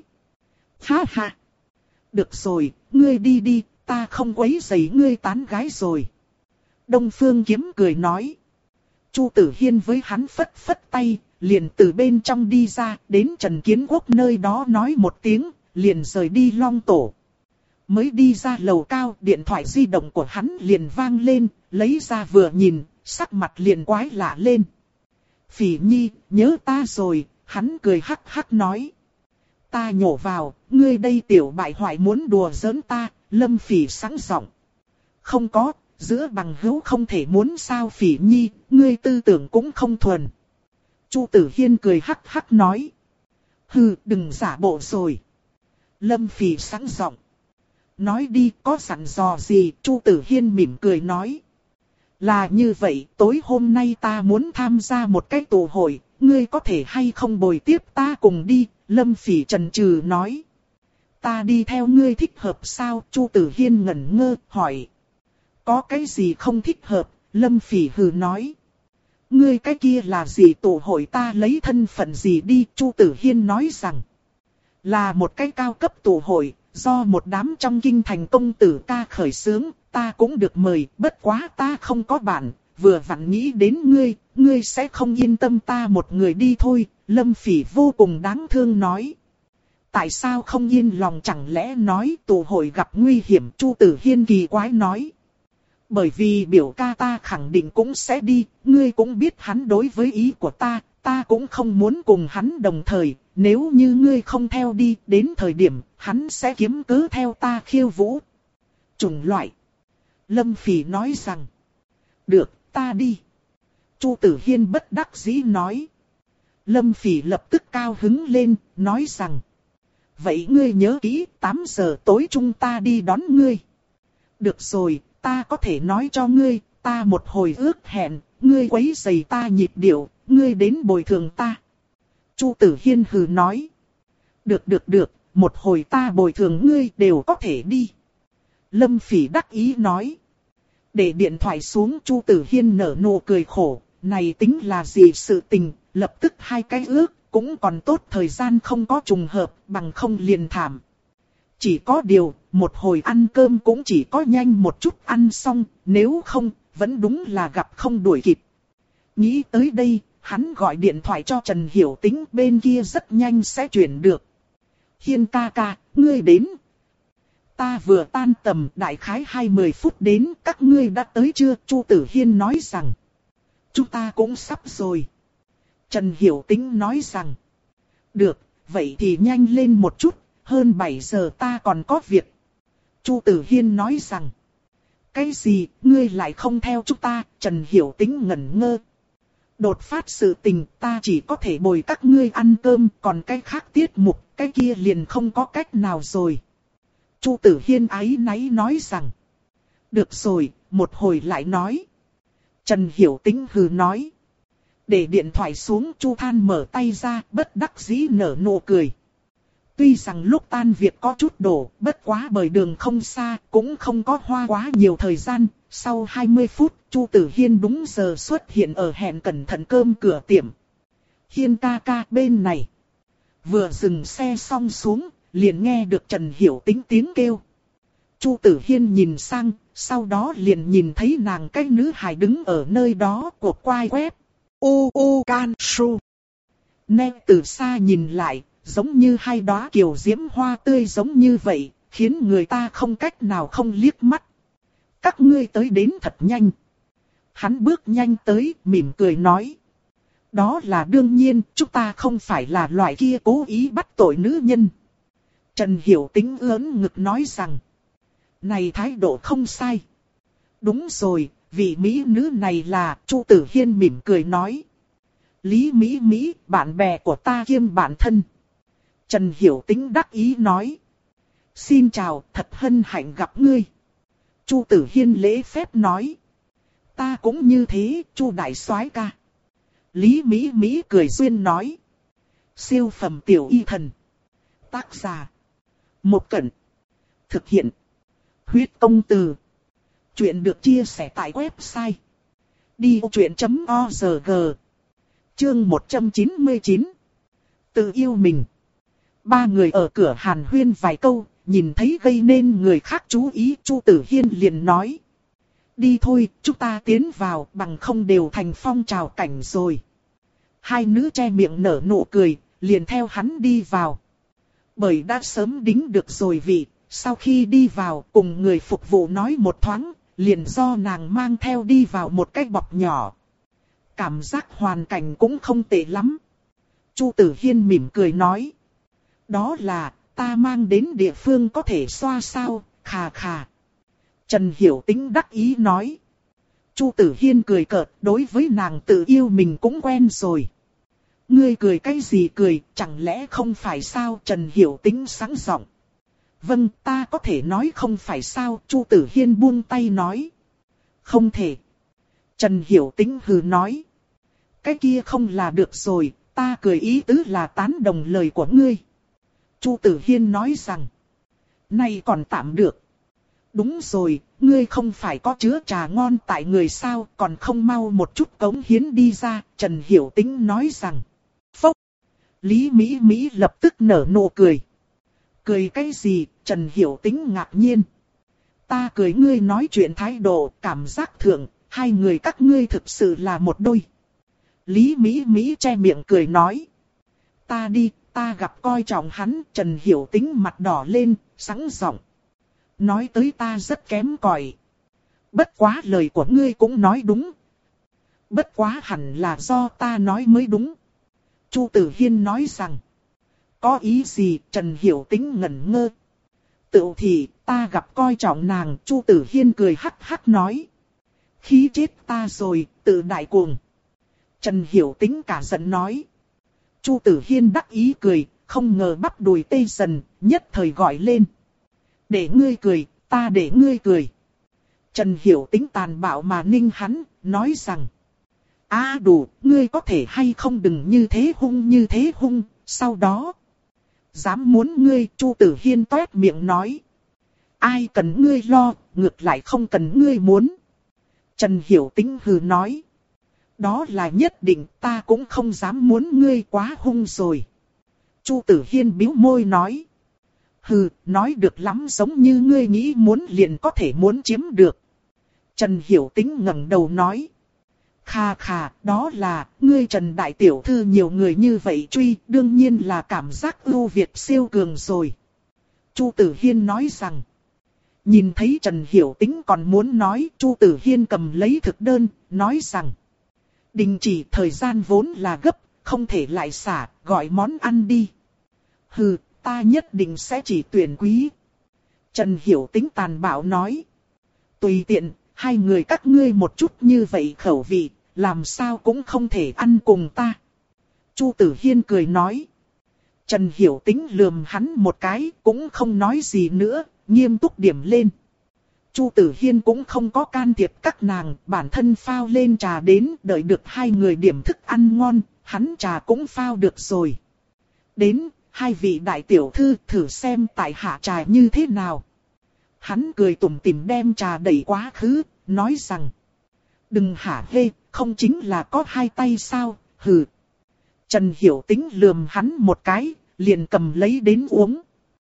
Ha ha. Được rồi, ngươi đi đi, ta không quấy rầy ngươi tán gái rồi. Đông Phương Kiếm cười nói. Chu Tử Hiên với hắn phất phất tay, liền từ bên trong đi ra, đến Trần Kiến Quốc nơi đó nói một tiếng, liền rời đi Long Tổ. Mới đi ra lầu cao, điện thoại di động của hắn liền vang lên, lấy ra vừa nhìn, sắc mặt liền quái lạ lên. Phỉ Nhi, nhớ ta rồi, hắn cười hắc hắc nói. Ta nhổ vào, ngươi đây tiểu bại hoại muốn đùa giỡn ta, Lâm Phỉ sẵn giọng. Không có, giữa bằng hữu không thể muốn sao Phỉ Nhi, ngươi tư tưởng cũng không thuần. Chu Tử Hiên cười hắc hắc nói. Hừ, đừng giả bộ rồi. Lâm Phỉ sẵn giọng. Nói đi, có sẵn dò gì? Chu Tử Hiên mỉm cười nói. Là như vậy, tối hôm nay ta muốn tham gia một cái tụ hội, ngươi có thể hay không bồi tiếp ta cùng đi? Lâm Phỉ chần chừ nói. Ta đi theo ngươi thích hợp sao? Chu Tử Hiên ngẩn ngơ, hỏi. Có cái gì không thích hợp? Lâm Phỉ hừ nói. Ngươi cái kia là gì tụ hội ta lấy thân phận gì đi? Chu Tử Hiên nói rằng. Là một cái cao cấp tụ hội, do một đám trong kinh thành công tử ca khởi xướng, ta cũng được mời, bất quá ta không có bạn, vừa vặn nghĩ đến ngươi, ngươi sẽ không yên tâm ta một người đi thôi, Lâm Phỉ vô cùng đáng thương nói. Tại sao không yên lòng chẳng lẽ nói tụ hội gặp nguy hiểm? Chu Tử Hiên kỳ quái nói. Bởi vì biểu ca ta khẳng định cũng sẽ đi, ngươi cũng biết hắn đối với ý của ta, ta cũng không muốn cùng hắn đồng thời, nếu như ngươi không theo đi, đến thời điểm, hắn sẽ kiếm cớ theo ta khiêu vũ. Chủng loại. Lâm Phỉ nói rằng. Được, ta đi. Chu Tử Hiên bất đắc dĩ nói. Lâm Phỉ lập tức cao hứng lên, nói rằng. Vậy ngươi nhớ kỹ, tám giờ tối chúng ta đi đón ngươi. Được rồi, ta có thể nói cho ngươi, ta một hồi ước hẹn, ngươi quấy rầy ta nhịp điệu, ngươi đến bồi thường ta. Chu Tử Hiên hừ nói. Được được được, một hồi ta bồi thường ngươi đều có thể đi. Lâm Phỉ đắc ý nói. Để điện thoại xuống, Chu Tử Hiên nở nụ cười khổ, này tính là gì sự tình, lập tức hai cái ước, cũng còn tốt thời gian không có trùng hợp, bằng không liền thảm. Chỉ có điều, một hồi ăn cơm cũng chỉ có nhanh một chút ăn xong, nếu không, vẫn đúng là gặp không đuổi kịp. Nghĩ tới đây, hắn gọi điện thoại cho Trần Hiểu Tĩnh, bên kia rất nhanh sẽ chuyển được. Hiên ca ca, ngươi đến. Ta vừa tan tầm, đại khái hai mươi phút đến, các ngươi đã tới chưa? Chu Tử Hiên nói rằng. Chúng ta cũng sắp rồi. Trần Hiểu Tĩnh nói rằng. Được, vậy thì nhanh lên một chút, hơn bảy giờ ta còn có việc. Chu Tử Hiên nói rằng. Cái gì, ngươi lại không theo chúng ta? Trần Hiểu Tĩnh ngẩn ngơ. Đột phát sự tình, ta chỉ có thể bồi các ngươi ăn cơm, còn cái khác tiết mục, cái kia liền không có cách nào rồi. Chu Tử Hiên áy náy nói rằng. Được rồi, một hồi lại nói. Trần Hiểu Tĩnh hừ nói. Để điện thoại xuống, Chu Than mở tay ra, bất đắc dĩ nở nụ cười. Tuy rằng lúc tan việc có chút đổ, bất quá bởi đường không xa, cũng không có hoa quá nhiều thời gian. Sau hai mươi phút, Chu Tử Hiên đúng giờ xuất hiện ở hẹn cẩn thận cơm cửa tiệm. Hiên ca ca bên này. Vừa dừng xe xong xuống, liền nghe được Trần Hiểu Tĩnh tiếng kêu. Chu Tử Hiên nhìn sang, sau đó liền nhìn thấy nàng cái nữ hài đứng ở nơi đó, cột quai quép. U U Can Su. Nè từ xa nhìn lại, giống như hai đóa kiều diễm hoa tươi giống như vậy, khiến người ta không cách nào không liếc mắt. Các ngươi tới đến thật nhanh. Hắn bước nhanh tới, mỉm cười nói. Đó là đương nhiên, chúng ta không phải là loại kia cố ý bắt tội nữ nhân. Trần Hiểu Tĩnh ưỡn ngực nói rằng. Này thái độ không sai. Đúng rồi, vị mỹ nữ này là, Chu Tử Hiên mỉm cười nói. Lý Mỹ Mỹ, bạn bè của ta kiêm bạn thân. Trần Hiểu Tĩnh đắc ý nói. Xin chào, thật hân hạnh gặp ngươi. Chu Tử Hiên lễ phép nói. Ta cũng như thế, Chu đại soái ca. Lý Mỹ Mỹ cười duyên nói. Siêu phẩm tiểu y thần. Tác giả. Một Cẩn. Thực hiện. Huyết công từ. Chuyện được chia sẻ tại website. đi ô chuyện chấm org. Chương một trăm chín mươi chín. Tự yêu mình. Ba người ở cửa hàn huyên vài câu, nhìn thấy gây nên người khác chú ý, Chu Tử Hiên liền nói. Đi thôi, chúng ta tiến vào, bằng không đều thành phong trào cảnh rồi. Hai nữ che miệng nở nụ cười, liền theo hắn đi vào. Bởi đã sớm đính được rồi vị, sau khi đi vào cùng người phục vụ nói một thoáng, liền do nàng mang theo đi vào một cái bọc nhỏ. Cảm giác hoàn cảnh cũng không tệ lắm. Chu Tử Hiên mỉm cười nói. Đó là, ta mang đến địa phương có thể xoa sao, khà khà. Trần Hiểu Tĩnh đắc ý nói. Chu Tử Hiên cười cợt, đối với nàng tự yêu mình cũng quen rồi. Ngươi cười cái gì cười, chẳng lẽ không phải sao? Trần Hiểu Tĩnh sáng giọng. Vâng, ta có thể nói không phải sao? Chu Tử Hiên buông tay nói. Không thể. Trần Hiểu Tĩnh hừ nói. Cái kia không là được rồi, ta cười ý tứ là tán đồng lời của ngươi. Chu Tử Hiên nói rằng. Này còn tạm được. Đúng rồi, ngươi không phải có chứa trà ngon tại người sao, còn không mau một chút cống hiến đi ra. Trần Hiểu Tĩnh nói rằng. Phốc. Lý Mỹ Mỹ lập tức nở nụ cười. Cười cái gì? Trần Hiểu Tĩnh ngạc nhiên. Ta cười ngươi nói chuyện thái độ, cảm giác thượng, hai người các ngươi thực sự là một đôi. Lý Mỹ Mỹ che miệng cười nói. Ta đi, ta gặp coi trọng hắn. Trần Hiểu Tĩnh mặt đỏ lên, sẵn giọng. Nói tới ta rất kém cỏi. Bất quá lời của ngươi cũng nói đúng. Bất quá hẳn là do ta nói mới đúng. Chu Tử Hiên nói rằng. Có ý gì? Trần Hiểu Tĩnh ngẩn ngơ. Tự thì ta gặp coi trọng nàng. Chu Tử Hiên cười hắc hắc nói. Khí chết ta rồi, tự đại cuồng. Trần Hiểu Tĩnh cả giận nói. Chu Tử Hiên đắc ý cười, không ngờ bắp đùi tê dần, nhất thời gọi lên. Để ngươi cười, ta để ngươi cười. Trần Hiểu Tĩnh tàn bạo mà ninh hắn, nói rằng. À đủ, ngươi có thể hay không đừng như thế hung như thế hung, sau đó. Dám muốn ngươi, Chu Tử Hiên toét miệng nói. Ai cần ngươi lo, ngược lại không cần ngươi muốn. Trần Hiểu Tĩnh hừ nói. Đó là nhất định, ta cũng không dám muốn ngươi quá hung rồi. Chu Tử Hiên bĩu môi nói. Hừ, nói được lắm giống như ngươi nghĩ muốn liền có thể muốn chiếm được. Trần Hiểu Tĩnh ngẩng đầu nói. Khà khà, đó là, ngươi Trần Đại Tiểu Thư nhiều người như vậy truy, đương nhiên là cảm giác ưu việt siêu cường rồi. Chu Tử Hiên nói rằng. Nhìn thấy Trần Hiểu Tĩnh còn muốn nói, Chu Tử Hiên cầm lấy thực đơn, nói rằng. Đình chỉ, thời gian vốn là gấp, không thể lại xả, gọi món ăn đi. Hừ, ta nhất định sẽ chỉ tuyển quý. Trần Hiểu Tĩnh tàn bạo nói. Tùy tiện, hai người các ngươi một chút như vậy khẩu vị, làm sao cũng không thể ăn cùng ta. Chu Tử Hiên cười nói. Trần Hiểu Tĩnh lườm hắn một cái, cũng không nói gì nữa, nghiêm túc điểm lên. Chu Tử Hiên cũng không có can thiệp các nàng, bản thân phao lên trà đến, đợi được hai người điểm thức ăn ngon, hắn trà cũng phao được rồi. Đến, hai vị đại tiểu thư thử xem tại hạ trà như thế nào. Hắn cười tủm tỉm đem trà đẩy quá khứ, nói rằng. Đừng hả hê, không chính là có hai tay sao, hừ. Trần Hiểu Tĩnh lườm hắn một cái, liền cầm lấy đến uống.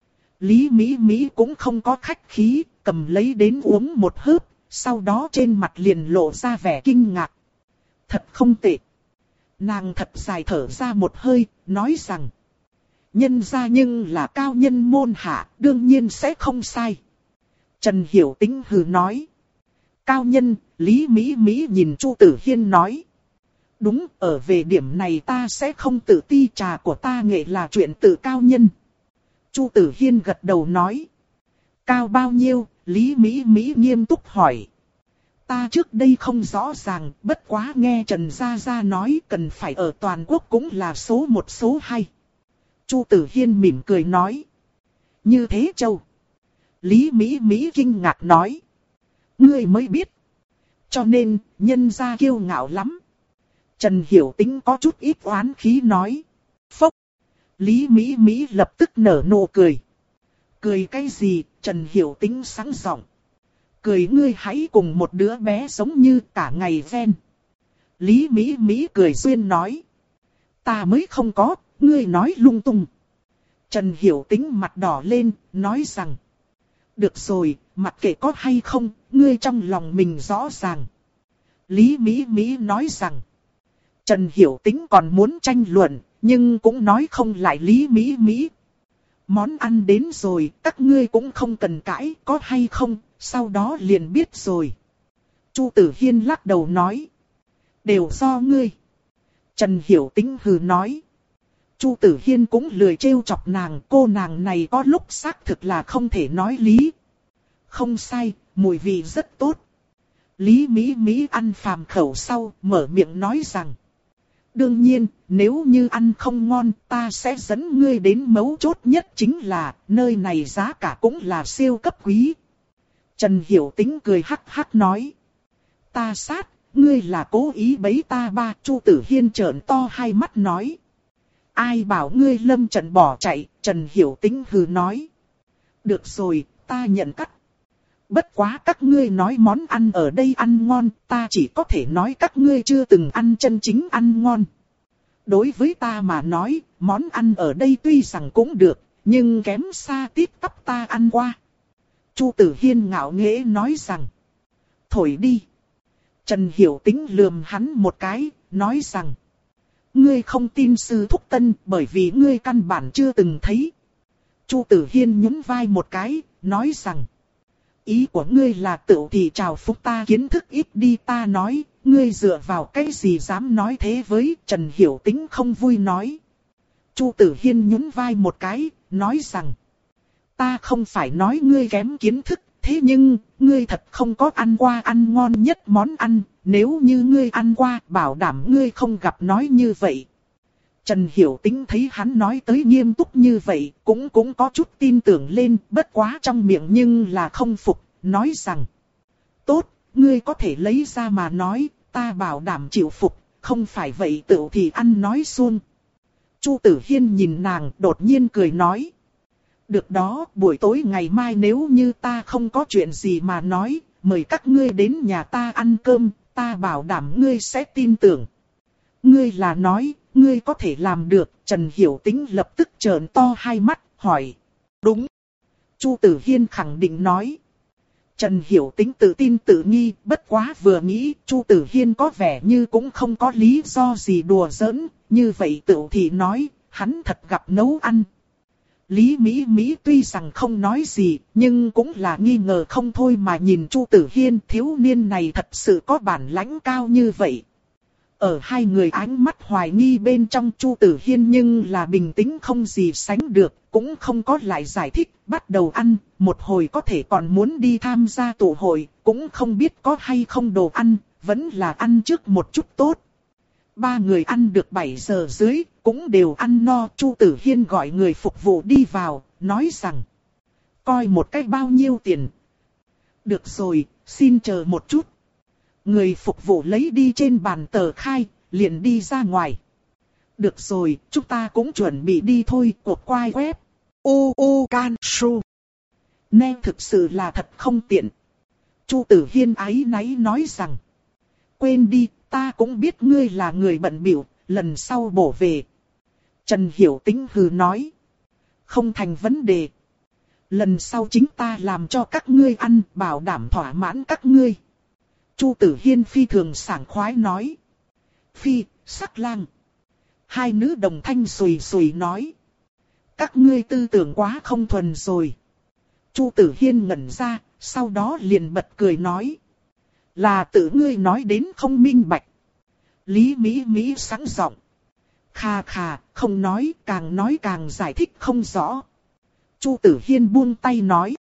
Lý Mỹ Mỹ cũng không có khách khí, cầm lấy đến uống một hớp, sau đó trên mặt liền lộ ra vẻ kinh ngạc. Thật không tệ. Nàng thật dài thở ra một hơi, nói rằng. Nhân ra nhưng là cao nhân môn hạ, đương nhiên sẽ không sai. Trần Hiểu Tĩnh hừ nói. Cao nhân, Lý Mỹ Mỹ nhìn Chu Tử Hiên nói. Đúng, ở về điểm này ta sẽ không tự ti, trà của ta nghệ là chuyện tự cao nhân. Chu Tử Hiên gật đầu nói. Cao bao nhiêu, Lý Mỹ Mỹ nghiêm túc hỏi. Ta trước đây không rõ ràng, bất quá nghe Trần Gia Gia nói cần phải ở toàn quốc cũng là số một số hai. Chu Tử Hiên mỉm cười nói. Như thế châu. Lý Mỹ Mỹ kinh ngạc nói. Ngươi mới biết. Cho nên, nhân gia kiêu ngạo lắm. Trần Hiểu Tĩnh có chút ít oán khí nói. Phốc. Lý Mỹ Mỹ lập tức nở nụ cười. Cười cái gì, Trần Hiểu Tĩnh sáng giọng. Cười ngươi hãy cùng một đứa bé giống như cả ngày ven. Lý Mỹ Mỹ cười duyên nói. Ta mới không có, ngươi nói lung tung. Trần Hiểu Tĩnh mặt đỏ lên, nói rằng. Được rồi, mặc kệ có hay không, ngươi trong lòng mình rõ ràng. Lý Mỹ Mỹ nói rằng. Trần Hiểu Tĩnh còn muốn tranh luận, nhưng cũng nói không lại Lý Mỹ Mỹ. Món ăn đến rồi, các ngươi cũng không cần cãi, có hay không, sau đó liền biết rồi. Chu Tử Hiên lắc đầu nói. Đều do ngươi. Trần Hiểu Tĩnh hừ nói. Chu Tử Hiên cũng lười trêu chọc nàng, cô nàng này có lúc xác thực là không thể nói lý. Không sai, mùi vị rất tốt. Lý Mỹ Mỹ ăn phàm khẩu sau, mở miệng nói rằng. Đương nhiên, nếu như ăn không ngon, ta sẽ dẫn ngươi đến mấu chốt nhất chính là, nơi này giá cả cũng là siêu cấp quý. Trần Hiểu Tĩnh cười hắc hắc nói. Ta sát, ngươi là cố ý bấy ta ba. Chu Tử Hiên trợn to hai mắt nói. Ai bảo ngươi lâm trận bỏ chạy, Trần Hiểu Tĩnh hừ nói. Được rồi, ta nhận cắt. Bất quá các ngươi nói món ăn ở đây ăn ngon, ta chỉ có thể nói các ngươi chưa từng ăn chân chính ăn ngon. Đối với ta mà nói, món ăn ở đây tuy rằng cũng được, nhưng kém xa tít tắp ta ăn qua. Chu Tử Hiên ngạo nghễ nói rằng. Thổi đi. Trần Hiểu Tĩnh lườm hắn một cái, nói rằng. Ngươi không tin sư thúc tân bởi vì ngươi căn bản chưa từng thấy. Chu Tử Hiên nhún vai một cái, nói rằng. Ý của ngươi là tự thì chào phúc ta kiến thức ít đi, ta nói, ngươi dựa vào cái gì dám nói thế với. Trần Hiểu Tĩnh không vui nói. Chu Tử Hiên nhún vai một cái, nói rằng. Ta không phải nói ngươi kém kiến thức, thế nhưng, ngươi thật không có ăn qua ăn ngon nhất món ăn, nếu như ngươi ăn qua, bảo đảm ngươi không gặp nói như vậy. Trần Hiểu Tĩnh thấy hắn nói tới nghiêm túc như vậy, cũng cũng có chút tin tưởng lên, bất quá trong miệng nhưng là không phục, nói rằng. Tốt, ngươi có thể lấy ra mà nói, ta bảo đảm chịu phục, không phải vậy tự thì ăn nói suông. Chu Tử Hiên nhìn nàng, đột nhiên cười nói. Được đó, buổi tối ngày mai nếu như ta không có chuyện gì mà nói, mời các ngươi đến nhà ta ăn cơm, ta bảo đảm ngươi sẽ tin tưởng. Ngươi là nói, ngươi có thể làm được. Trần Hiểu Tĩnh lập tức trợn to hai mắt, hỏi. Đúng. Chu Tử Hiên khẳng định nói. Trần Hiểu Tĩnh tự tin tự nghi, bất quá vừa nghĩ Chu Tử Hiên có vẻ như cũng không có lý do gì đùa giỡn, như vậy tự thì nói, hắn thật gặp nấu ăn. Lý Mỹ Mỹ tuy rằng không nói gì, nhưng cũng là nghi ngờ không thôi mà nhìn Chu Tử Hiên, thiếu niên này thật sự có bản lãnh cao như vậy. Ở hai người ánh mắt hoài nghi bên trong, Chu Tử Hiên nhưng là bình tĩnh không gì sánh được, cũng không có lại giải thích, bắt đầu ăn, một hồi có thể còn muốn đi tham gia tụ hội, cũng không biết có hay không đồ ăn, vẫn là ăn trước một chút tốt. Ba người ăn được bảy giờ dưới, cũng đều ăn no. Chu Tử Hiên gọi người phục vụ đi vào, nói rằng, coi một cách bao nhiêu tiền. Được rồi, xin chờ một chút. Người phục vụ lấy đi trên bàn tờ khai, liền đi ra ngoài. Được rồi, chúng ta cũng chuẩn bị đi thôi. Cuộc quay web u u can su. Nè, thực sự là thật không tiện. Chu Tử Hiên áy náy nói rằng, quên đi, ta cũng biết ngươi là người bận bịu, lần sau bổ về. Trần Hiểu Tĩnh hừ nói, không thành vấn đề. Lần sau chính ta làm cho các ngươi ăn, bảo đảm thỏa mãn các ngươi. Chu Tử Hiên phi thường sảng khoái nói. Phi, sắc lang. Hai nữ đồng thanh sùi sùi nói. Các ngươi tư tưởng quá không thuần rồi. Chu Tử Hiên ngẩn ra, sau đó liền bật cười nói. Là tự ngươi nói đến không minh bạch. Lý Mỹ Mỹ sẵn giọng. Khà khà, không nói, càng nói càng giải thích không rõ. Chu Tử Hiên buông tay nói.